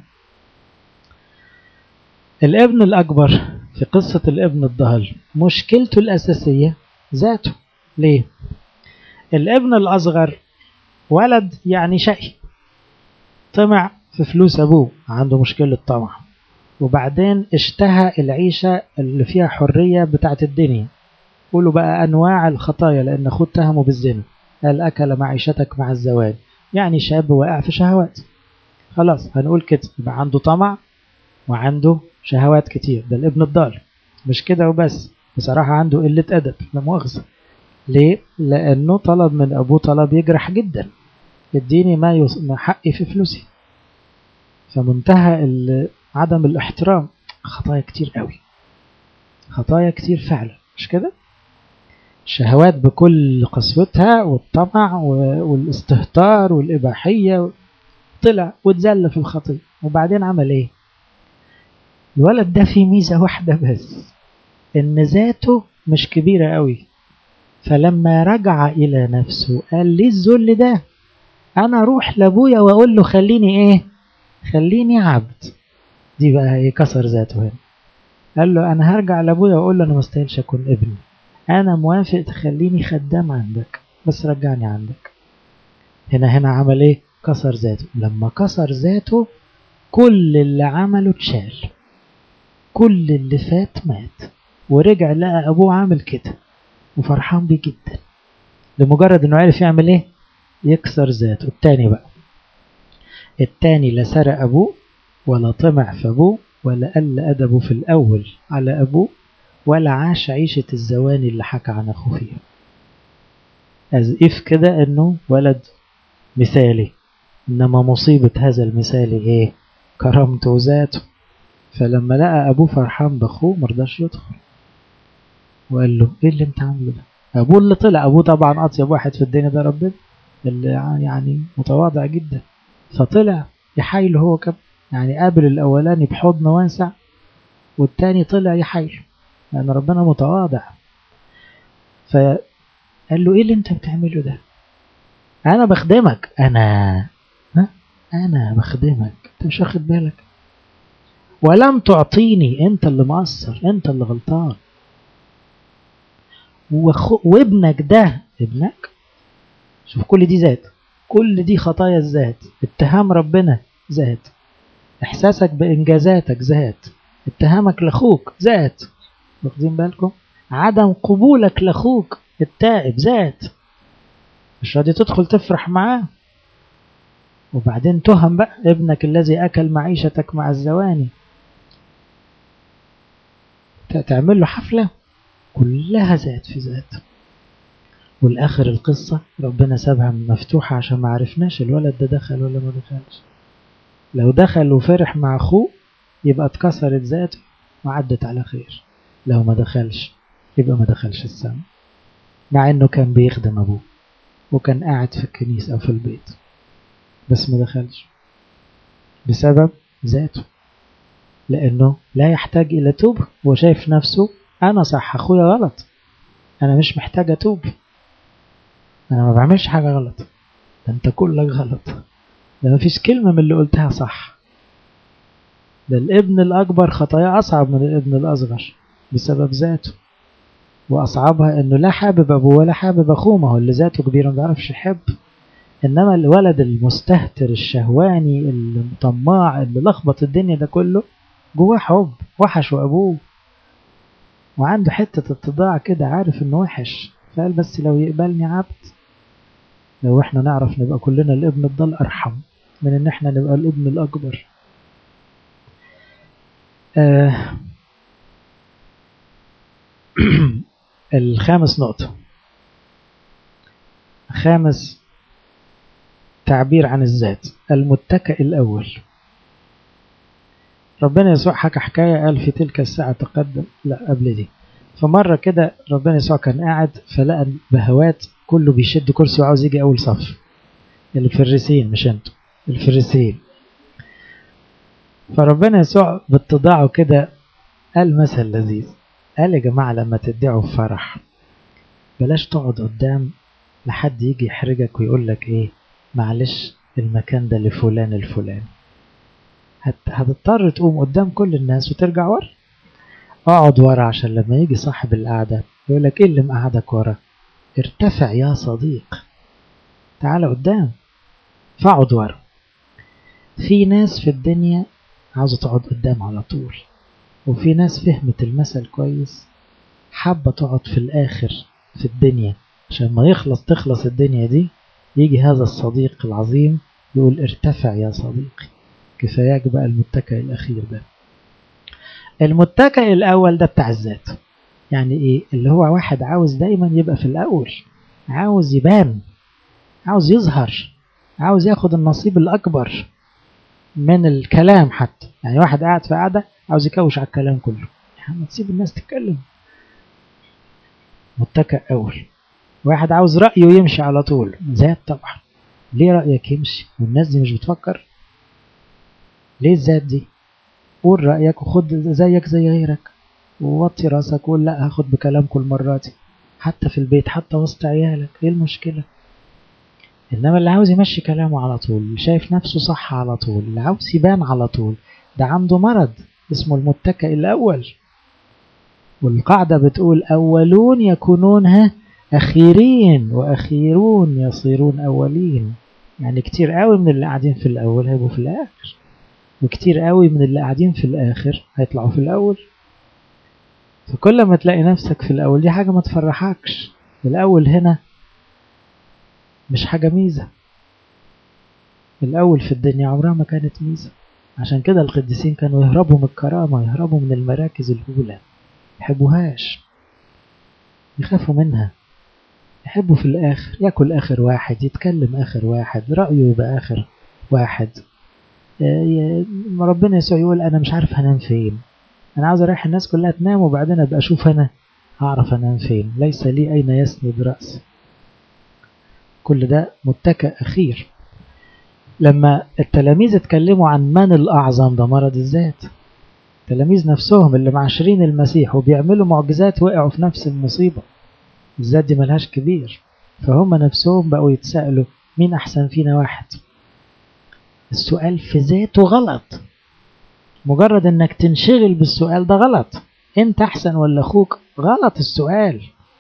الابن الاكبر في قصة الابن الضال مشكلته الاساسية ذاته. ليه؟ الابن الاصغر ولد يعني شقي، طمع في فلوس ابوه، عنده مشكلة طمع، وبعدين اشتهى العيشة اللي فيها حرية بتاعت الدنيا. قولوا بقى أنواع الخطايا، لأن أخوه اتهمه بالزنا، قال أكل معيشتك مع الزواج، يعني شاب واقع في شهوات. خلاص هنقول كده، يبقى عنده طمع وعنده شهوات كتير. ده الابن الضال. مش كده وبس، بصراحة عنده قلة أدب، لا مؤاخذة. ليه؟ لأنه طلب من أبوه طلب يجرح جدا، اديني ما, يص... ما حقي في فلوسي. فمنتهى ال... عدم الاحترام. خطايا كتير قوي، خطايا كتير فعلا، مش كده؟ شهوات بكل قسوتها، والطمع والاستهتار والإباحية، طلع واتزل في الخطية. وبعدين عمل ايه؟ الولد ده فيه ميزة واحدة بس، ان ذاته مش كبيرة قوي. فلما رجع إلى نفسه قال لي الذل ده، أنا أروح لأبويا وأقول له خليني إيه؟ خليني عبد. دي بقى يكسر ذاته هنا. قال له أنا هرجع لأبويا وأقول له أنا مستاهلش أكون ابني، أنا موافق تخليني خدام عندك، بس رجعني عندك. هنا هنا عمل ايه؟ كسر ذاته. لما كسر ذاته كل اللي عمله اتشال، كل اللي فات مات، ورجع لقى ابوه عامل كده وفرحان بيه جدا لمجرد انه عارف يعمل ايه؟ يكسر ذاته. التاني بقى، التاني لا سرق ابوه ولا طمع في ابوه ولا قل ادبه في الاول على ابوه ولا عاش عيشة الزواني اللي حكى عن اخوه فيها. as if كده انه ولد مثالي، انما مصيبة هذا المثالي ايه؟ كرامته وذاته. فلما لقى ابوه فرحان باخوه مرضاش يدخل وقال له ايه اللي انت عامله ده؟ ابوه اللي طلع، ابوه طبعا اطيب واحد في الدنيا ده ربنا، اللي يعني متواضع جدا، فطلع يحايله هو كم يعني. قابل الاولاني بحضن واسع والتاني طلع يحايله لان يعني ربنا متواضع. فقال له ايه اللي انت بتعمله ده؟ انا بخدمك، انا ها انا بخدمك، انت مش واخد بالك؟ ولم تعطيني، انت اللي مقصر، انت اللي غلطان. وخ... وابنك ده، ابنك شوف كل دي ذات، كل دي خطايا الذات. اتهام ربنا ذات، احساسك بانجازاتك ذات، اتهامك لاخوك ذات، واخدين بالكم؟ عدم قبولك لاخوك التائب ذات، مش راضي تدخل تفرح معاه. وبعدين تهم بقى ابنك الذي اكل معيشتك مع الزواني، تعمل له حفلة كلها ذات في ذات. والآخر القصة ربنا سابها مفتوحة عشان ما عرفناش الولد ده دخل ولا ما دخلش. لو دخل وفرح مع أخوه يبقى اتكسرت ذاته وعدت على خير، لو ما دخلش يبقى ما دخلش السماء، مع انه كان بيخدم أبوه وكان قاعد في الكنيسة أو في البيت، بس ما دخلش بسبب ذاته، لأنه لا يحتاج إلى توبة. وشايف نفسه أنا صح، أخويا غلط، أنا مش محتاج أتوب، أنا ما بعملش حاجة غلط، ده أنت كلك غلط، ده ما فيش كلمة من اللي قلتها صح. ده الابن الأكبر خطايا أصعب من الابن الأصغر بسبب ذاته، وأصعبها أنه لا حابب أبوه ولا حابب أخوه، ما هو اللي ذاته كبيرة ما بيعرفش يحب. إنما الولد المستهتر الشهواني المطماع اللي لخبط الدنيا ده كله جواه حب، وحش أبوه وعنده حتة اتضاع كده، عارف إنه وحش، فقال بس لو يقبلني عبد. لو إحنا نعرف نبقى كلنا الابن الضال أرحم من إن إحنا نبقى الابن الأكبر. آه الخامس نقطة، خامس تعبير عن الذات، المتكئ الأول. ربنا يسوع حكى حكاية، قال في تلك الساعة تقدم، لا قبل دي، فمرة كده ربنا يسوع كان قاعد فلقى بهوات كله بيشد كرسي وعاوز يجي أول صف، الفريسين مش انتوا، الفريسين. فربنا يسوع باتضاعه كده قال مثل لذيذ، قال يا جماعة لما تدعوا في فرح بلاش تقعد قدام لحد يجي يحرجك ويقول لك ايه معلش المكان ده لفلان الفلاني، هتضطر تقوم قدام كل الناس وترجع ورا. اقعد ورا عشان لما يجي صاحب القعدة يقول لك ايه اللي مقعدك ورا، ارتفع يا صديق، تعال قدام، فاقعد ورا. في ناس في الدنيا عاوزة تقعد قدام على طول، وفي ناس فهمت المثل كويس حابة تقعد في الآخر في الدنيا عشان ما يخلص تخلص الدنيا دي، يجي هذا الصديق العظيم يقول ارتفع يا صديقي، كفاياك بقى المتكئ الأخير ده. المتكئ الأول ده بتاع الذات، يعني إيه؟ اللي هو واحد عاوز دايما يبقى في الأول، عاوز يبان، عاوز يظهر، عاوز ياخد النصيب الأكبر من الكلام حتى. يعني واحد قاعد في قاعدة عاوز يكوش على الكلام كله، يعني تسيب الناس تتكلم، متكئ أول. واحد عاوز رأيه يمشي على طول، ذات طبعا، ليه رأيك يمشي والناس دي مش بتفكر؟ ليه الذات دي؟ قول رأيك وخد زيك زي غيرك، ووطي راسك وقول لا هاخد بكلام كل مراتي، حتى في البيت حتى وسط عيالك، ايه المشكلة؟ إنما اللي عاوز يمشي كلامه على طول، اللي شايف نفسه صح على طول، اللي عاوز يبان على طول، ده عنده مرض اسمه المتكئ الأول. والقاعدة بتقول أولون يكونون ها أخيرين، وأخيرون يصيرون أولين. يعني كتير قوي من اللي قاعدين في الأول هيبقوا في الآخر، وكتير قوي من اللي قاعدين في الآخر هيطلعوا في الأول. فكل ما تلاقي نفسك في الأول دي حاجة ما تفرحكش. الأول هنا مش حاجة ميزة، الأول في الدنيا عمرها ما كانت ميزة. عشان كده القديسين كانوا يهربوا من الكرامة، يهربوا من المراكز الأولى، يحبوهاش، يخافوا منها، يحبوا في الآخر يأكل آخر واحد، يتكلم آخر واحد، رأيه يبقى آخر واحد. ربنا يسوع يقول أنا مش عارف هنام فين، أنا عاوز أريح الناس كلها تنام وبعدين أبقى أشوف أنا أعرف أنام فين، ليس لي أين يسند رأسي. كل ده متكئ أخير. لما التلاميذ اتكلموا عن من الأعظم، ده مرض الذات. التلاميذ نفسهم اللي معاشرين المسيح وبيعملوا معجزات وقعوا في نفس المصيبة. الذات دي ملهاش كبير، فهم نفسهم بقوا يتسألوا مين أحسن فينا واحد. السؤال في ذاته غلط، مجرد انك تنشغل بالسؤال ده غلط. انت أحسن ولا أخوك؟ غلط السؤال.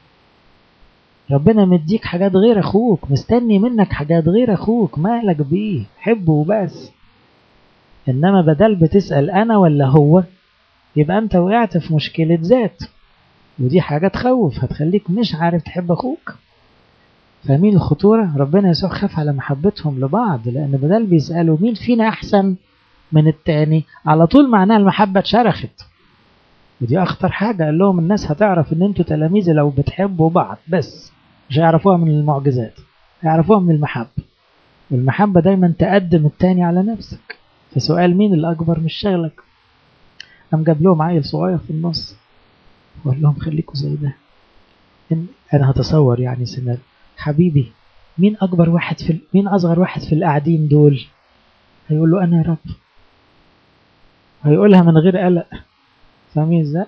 ربنا مديك حاجات غير أخوك، مستني منك حاجات غير أخوك، مالك بيه؟ حبه وبس. إنما بدل بتسأل أنا ولا هو، يبقى أنت وقعت في مشكلة ذات، ودي حاجة تخوف، هتخليك مش عارف تحب أخوك. فاهمين الخطورة؟ ربنا يسوع خاف على محبتهم لبعض، لأن بدل بيسألوا مين فينا أحسن من التاني، على طول معناها المحبة اتشرخت. ودي أخطر حاجة. قال لهم الناس هتعرف إن أنتوا تلاميذ لو بتحبوا بعض، بس مش هيعرفوها من المعجزات، هيعرفوها من المحبة. والمحبة دايما تقدم التاني على نفسك. فسؤال مين الأكبر مش شغلك. قام جاب لهم عيل صغير في النص وقال لهم خليكوا زي ده. إن أنا هتصور يعني سيناريو، حبيبي مين أكبر واحد في ال... مين أصغر واحد في القاعدين دول؟ هيقول له أنا يا رب. هيقولها من غير قلق. فاهمين ازاي؟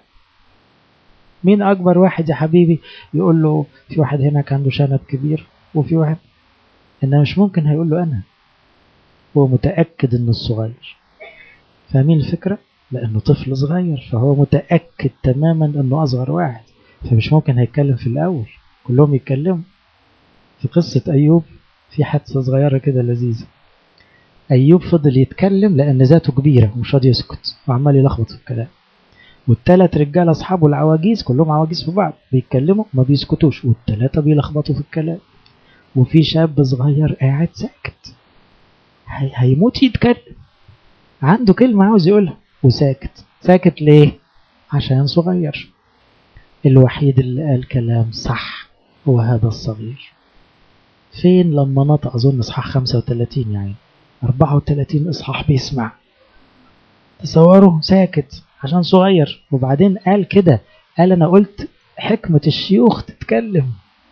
مين أكبر واحد يا حبيبي؟ يقول له في واحد هناك عنده شنب كبير وفي واحد. إنه مش ممكن هيقول له أنا، هو متأكد إنه الصغير. فاهمين الفكرة؟ لأنه طفل صغير فهو متأكد تماما إنه أصغر واحد، فمش ممكن هيتكلم في الأول، كلهم يتكلموا. في قصة أيوب في حادثة صغيرة كده لذيذة. أيوب فضل يتكلم لأن ذاته كبيرة ومش راضي يسكت وعمال يلخبط في الكلام، والثلاث رجال أصحابه العواجيز كلهم عواجيز في بعض بيتكلموا ما بيسكتوش، والثلاثة بيلخبطوا في الكلام. وفي شاب صغير قاعد ساكت هي هيموت يتكلم، عنده كلمة عاوز يقولها وساكت. ساكت ليه؟ عشان صغير. الوحيد اللي قال كلام صح هو هذا الصغير. فين لما نطق؟ أظن إصحاح خمسة وثلاثين يعني أربعة وثلاثين إصحاح بيسمع. تصوروا ساكت عشان صغير، وبعدين قال كده، قال أنا قلت حكمة الشيوخ تتكلم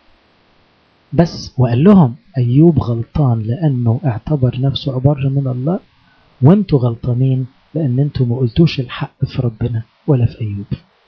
بس. وقال لهم أيوب غلطان لأنه اعتبر نفسه عبارة من الله، وانتوا غلطانين لأن انتوا ما قلتوش الحق في ربنا ولا في أيوب.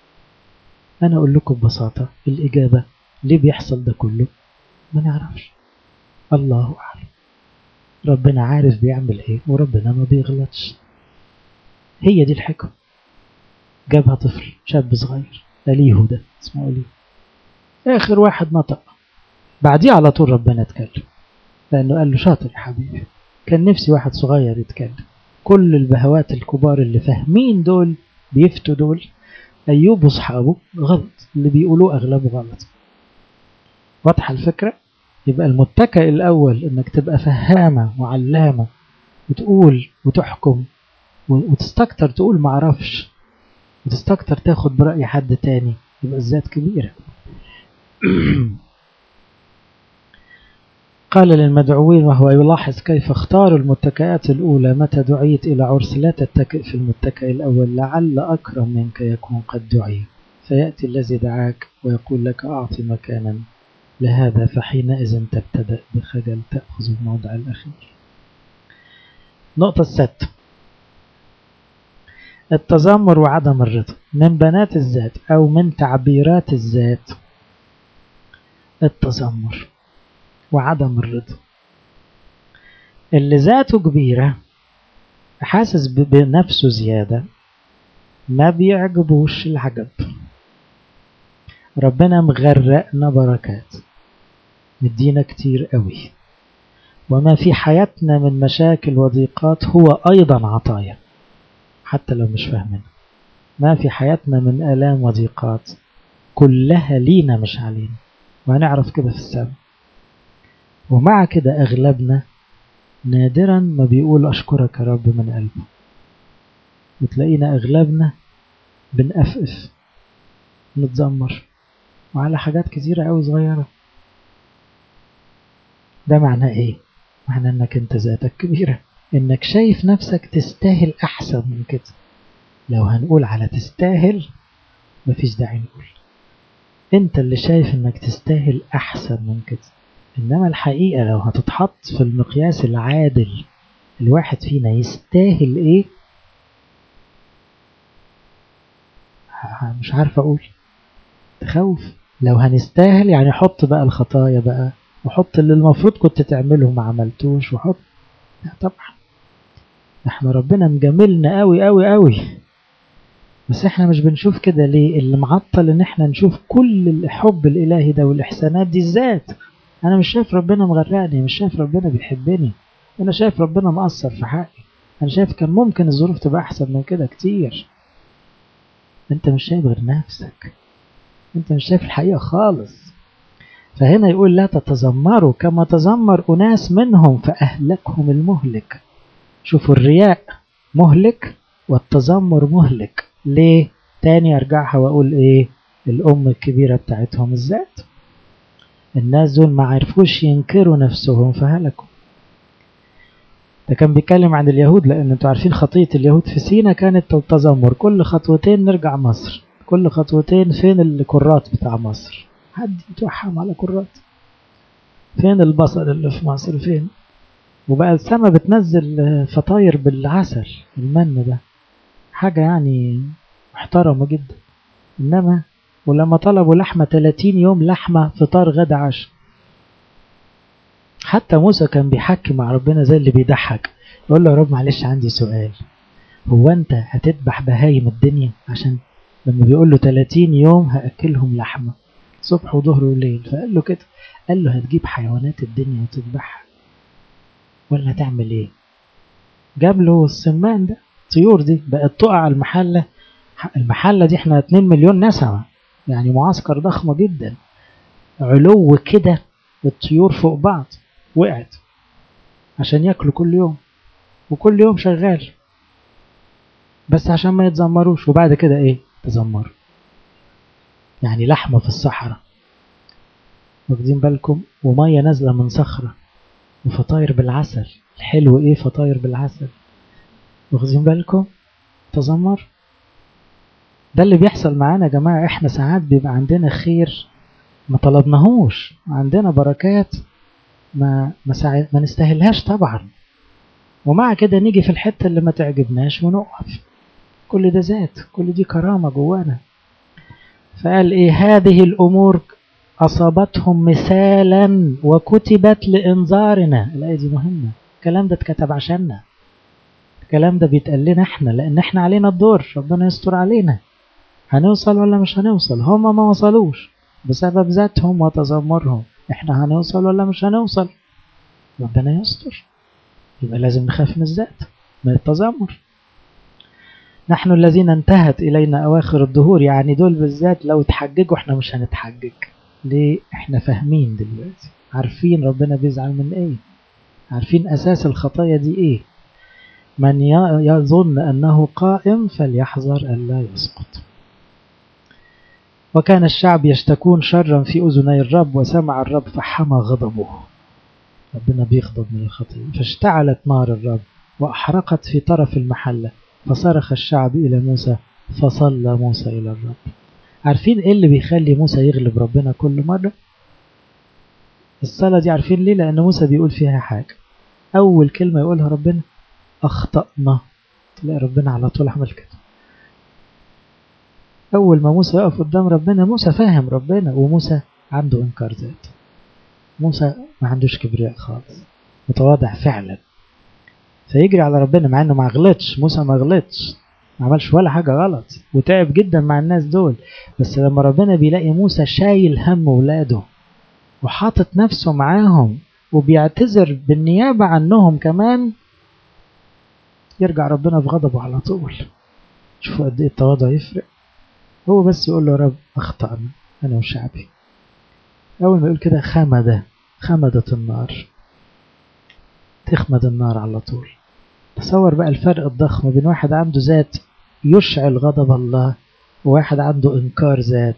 أنا أقول لكم ببساطة الإجابة ليه بيحصل ده كله ما نعرفش، الله أعلم. ربنا عارف بيعمل إيه، وربنا ما بيغلطش. هي دي الحكمة. جابها طفل شاب صغير أليه، ده اسمه أليه، آخر واحد نطق. بعديه على طول ربنا اتكلم، لأنه قال له شاطر يا حبيبي، كان نفسي واحد صغير يتكلم. كل البهوات الكبار اللي فاهمين دول بيفتوا دول، أيوب وصحابه غلط، اللي بيقولوه أغلبه غلط. واضحة الفكرة؟ يبقى المتكئ الأول إنك تبقى فهامة وعلامة وتقول وتحكم وتستكتر تقول معرفش، وتستكتر تاخد برأي حد تاني، يبقى الذات كبيرة. قال للمدعوين وهو يلاحظ كيف اختاروا المتكئات الأولى: متى دعيت إلى عرس لا تتكئ في المتكئ الأول، لعل أكرم منك يكون قد دعي، فيأتي الذي دعاك ويقول لك أعطي مكانا لهذا، فحينئذ تبتدأ بخجل تأخذ الموضع الأخير. نقطة ست: التذمر وعدم الرضا. من بنات الذات أو من تعبيرات الذات التذمر وعدم الرضا. اللي ذاته كبيرة حاسس بنفسه زيادة ما بيعجبوش العجب. ربنا مغرقنا بركات، مدينا كتير قوي، وما في حياتنا من مشاكل وضيقات هو أيضا عطايا، حتى لو مش فاهمين. ما في حياتنا من آلام وضيقات كلها لينا مش علينا، وهنعرف كده في السماء. ومع كده أغلبنا نادرا ما بيقول أشكرك يا رب من قلبه، وتلاقينا أغلبنا بنقفقف نتذمر وعلى حاجات كتيرة أوي صغيرة. ده معناه إيه؟ معناه إنك أنت ذاتك كبيرة، إنك شايف نفسك تستاهل أحسن من كده. لو هنقول على تستاهل مفيش داعي نقول، أنت اللي شايف إنك تستاهل أحسن من كده. إنما الحقيقة لو هتتحط في المقياس العادل الواحد فينا يستاهل إيه، مش عارف أقول، تخوف. لو هنستاهل يعني حط بقى الخطايا بقى، وحط اللي المفروض كنت تعمله ما عملتوش، وحط. لا طبعا احنا ربنا مجملنا قوي قوي قوي، بس احنا مش بنشوف كده ليه؟ اللي معطل ان احنا نشوف كل الحب الالهي ده والاحسانات دي الذات. انا مش شايف ربنا مغرقني، مش شايف ربنا بيحبني، انا شايف ربنا مقصر في حقي، انا شايف كان ممكن الظروف تبقى احسن من كده كتير. انت مش شايف غير نفسك، انت مش شايف الحقيقة خالص. فهنا يقول لا تتذمروا كما تذمر أناس منهم فأهلكهم المهلك. شوفوا الرياء مهلك والتذمر مهلك. ليه؟ تاني أرجعها وأقول إيه؟ الأم الكبيرة بتاعتهم الذات. الناس دول ما عرفوش ينكروا نفسهم فهلكوا. ده كان بيتكلم عن اليهود، لأن انتوا عارفين خطية اليهود في سينا كانت التذمر. كل خطوتين نرجع مصر، كل خطوتين فين الكرات بتاع مصر؟ حد يتوحم على كرات؟ فين البصل اللي في مصر؟ فين؟ وبقى السما بتنزل فطاير بالعسل، المن ده حاجة يعني محترمة جدا. إنما ولما طلبوا لحمة ثلاثين يوم لحمة فطار غدا عشاء. حتى موسى كان بيحكي مع ربنا زي اللي بيضحك، يقول له يا رب معلش عندي سؤال، هو أنت هتذبح بهايم الدنيا؟ عشان لما بيقول له ثلاثين يوم هأكلهم لحمة صبح وظهر وليل، فقال له كده، قال له هتجيب حيوانات الدنيا وتذبحها ولا هتعمل ايه؟ جاب له السمان ده، الطيور دي بقت تقع على المحلة. المحلة دي احنا اتنين مليون نسمة، يعني معسكر ضخمة جدا، علو كده الطيور فوق بعض وقعت عشان ياكلوا كل يوم، وكل يوم شغال بس عشان ما يتذمروش. وبعد كده ايه؟ تذمروا. يعني لحمة في الصحراء، واخدين بالكم؟ ومية نازلة من صخرة، وفطاير بالعسل. الحلو ايه؟ فطاير بالعسل، واخدين بالكم؟ تذمر. ده اللي بيحصل معانا يا جماعة. احنا ساعات بيبقى عندنا خير ما طلبناهوش، عندنا بركات ما ما, ساعد ما نستاهلهاش طبعا، ومع كده نيجي في الحتة اللي ما تعجبناش ونقف. كل ده ذات، كل دي كرامة جوانا. فقال ايه؟ هذه الامور اصابتهم مثالا وكتبت لانذارنا. الايه دي مهمة، الكلام ده اتكتب عشاننا، الكلام ده بيتقال لنا احنا، لان احنا علينا الدور، ربنا يستر علينا. هنوصل ولا مش هنوصل؟ هما ما وصلوش بسبب ذاتهم وتذمرهم، احنا هنوصل ولا مش هنوصل؟ ربنا يستر. يبقى لازم نخاف من الذات، من التذمر. نحن الذين انتهت إلينا أواخر الدهور، يعني دول بالذات لو اتحججوا احنا مش هنتحجج. ليه؟ احنا فاهمين دلوقتي، عارفين ربنا بيزعل من ايه، عارفين أساس الخطايا دي ايه. من يظن أنه قائم فليحذر ألا يسقط. وكان الشعب يشتكون شرا في أذني الرب، وسمع الرب فحمى غضبه. ربنا بيغضب من الخطيئة. فاشتعلت نار الرب وأحرقت في طرف المحلة، فصرخ الشعب إلى موسى، فصلى موسى إلى الرب. عارفين إيه اللي بيخلي موسى يغلب ربنا كل مرة؟ الصلاة دي. عارفين ليه؟ لأن موسى بيقول فيها حاجة. أول كلمة يقولها ربنا أخطأنا، تلاقي ربنا على طول عمل كده. أول ما موسى يقف قدام ربنا، موسى فاهم ربنا، وموسى عنده إنكار ذات. موسى ما عندوش كبرياء خالص، متواضع فعلا، فيجري على ربنا مع انه ما غلطش. موسى ما غلطش، ما عملش ولا حاجة غلط، وتعب جدا مع الناس دول. بس لما ربنا بيلاقي موسى شايل هم ولاده وحاطط نفسه معاهم وبيعتذر بالنيابة عنهم كمان، يرجع ربنا في غضبه على طول. شوفوا قد ايه التواضع يفرق. هو بس يقول له يا رب أخطأنا أنا وشعبي، أول ما يقول كده خمد خمدت النار، تخمد النار على طول. تصور بقى الفرق الضخم بين واحد عنده ذات يشعل غضب الله وواحد عنده إنكار ذات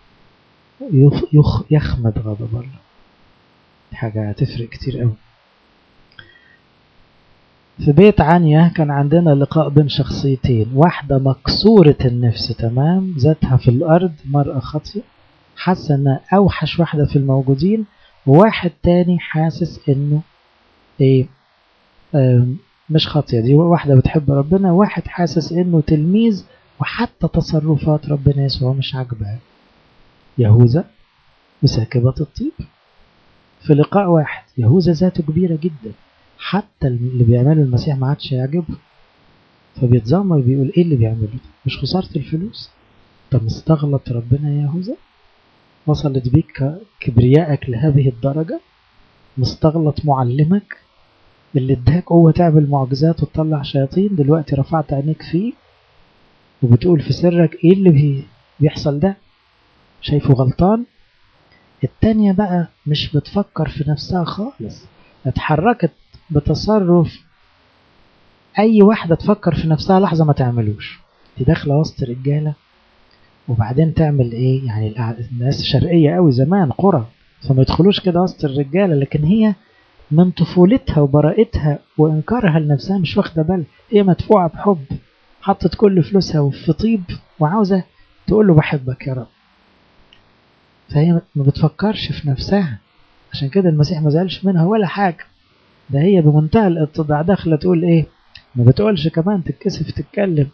يخ يخمد غضب الله. حاجة هتفرق كتير قوي. في بيت عنيا كان عندنا لقاء بين شخصيتين، واحدة مكسورة النفس تمام، ذاتها في الأرض، مرأة خاطئة حاسة انها أوحش واحدة في الموجودين، وواحد تاني حاسس انه ايه مش خاطئة، دي واحدة بتحب ربنا، واحد حاسس انه تلميذ وحتى تصرفات ربنا يسوع مش عاجباه. يهوذا وساكبة الطيب في لقاء واحد. يهوذا ذاته كبيرة جدا، حتى اللي بيعمله المسيح ما عادش يعجبه، فبيتذمر بيقول ايه اللي بيعمله ده، مش خسارة الفلوس؟ طب مستغلط ربنا يا يهوذا؟ وصلت بيك كبريائك لهذه الدرجة؟ مستغلط معلمك اللي اداك قوة تعمل معجزات وتطلع شياطين، دلوقتي رفعت عينيك فيه وبتقول في سرك ايه اللي بي بيحصل ده؟ شايفه غلطان؟ التانية بقى مش بتفكر في نفسها خالص، اتحركت بتصرف اي واحدة تفكر في نفسها لحظة ما تعملوش. دي داخلة وسط رجالة وبعدين تعمل ايه؟ يعني الناس شرقية قوي زمان قرى فما يدخلوش كده وسط الرجالة، لكن هي من طفولتها وبراءتها وانكارها لنفسها مش واخدة بالها، هي مدفوعة بحب، حطت كل فلوسها في طيب وعاوزة تقول له بحبك يا رب، فهي ما بتفكرش في نفسها. عشان كده المسيح ما زعلش منها ولا حاجة، ده هي بمنتهى الاتضاع داخلة تقول ايه، ما بتقولش كمان، تتكسف تتكلم،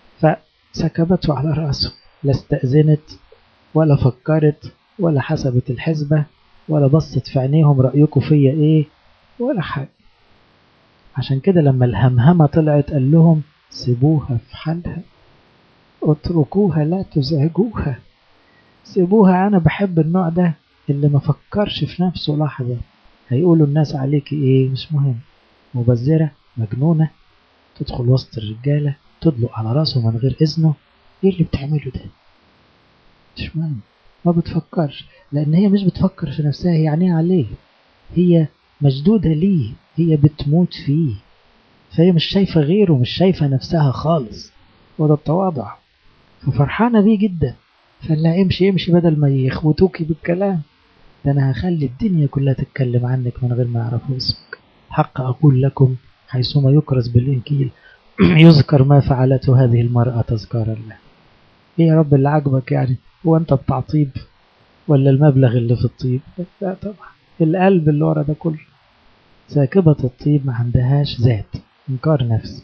فسكبته على رأسه، لا استأذنت ولا فكرت ولا حسبت الحسبة ولا بصت في عينيهم رأيكم فيا ايه ولا حاجة. عشان كده لما الهمهمة طلعت قال لهم سيبوها في حالها، اتركوها لا تزعجوها، سيبوها. انا بحب النوع ده اللي ما فكرش في نفسه لحظة، هيقولوا الناس عليك ايه مش مهم، مبذرة مجنونة تدخل وسط الرجالة تدلق على راسه من غير اذنه، ايه اللي بتعمله ده؟ مش مهم، ما بتفكرش، لان هي مش بتفكر في نفسها، هي عينيها عليه، هي مشدودة ليه، هي بتموت فيه، فهي مش شايفة غيره، مش شايفة نفسها خالص. وده التواضع، ففرحانة بيه جدا. فلا امشي امشي بدل ما يخوتوكي بالكلام، ده انا هخلي الدنيا كلها تتكلم عنك من غير ما يعرفوا اسمك. حق اقول لكم حيثما يكرز بالانجيل يذكر ما فعلته هذه المرأة تذكارا له. ايه يا رب اللي عجبك يعني؟ هو انت بتاع طيب ولا المبلغ اللي في الطيب؟ لا طبعا، القلب اللي ورا ده كله. ساكبة الطيب ما عندهاش ذات، انكار نفس،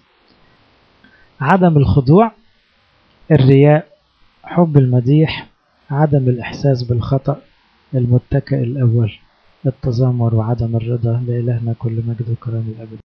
عدم الخضوع، الرياء، حب المديح، عدم الإحساس بالخطأ، المتكئ الأول، التذمر وعدم الرضا. لإلهنا كل مجد وكرم الأبد.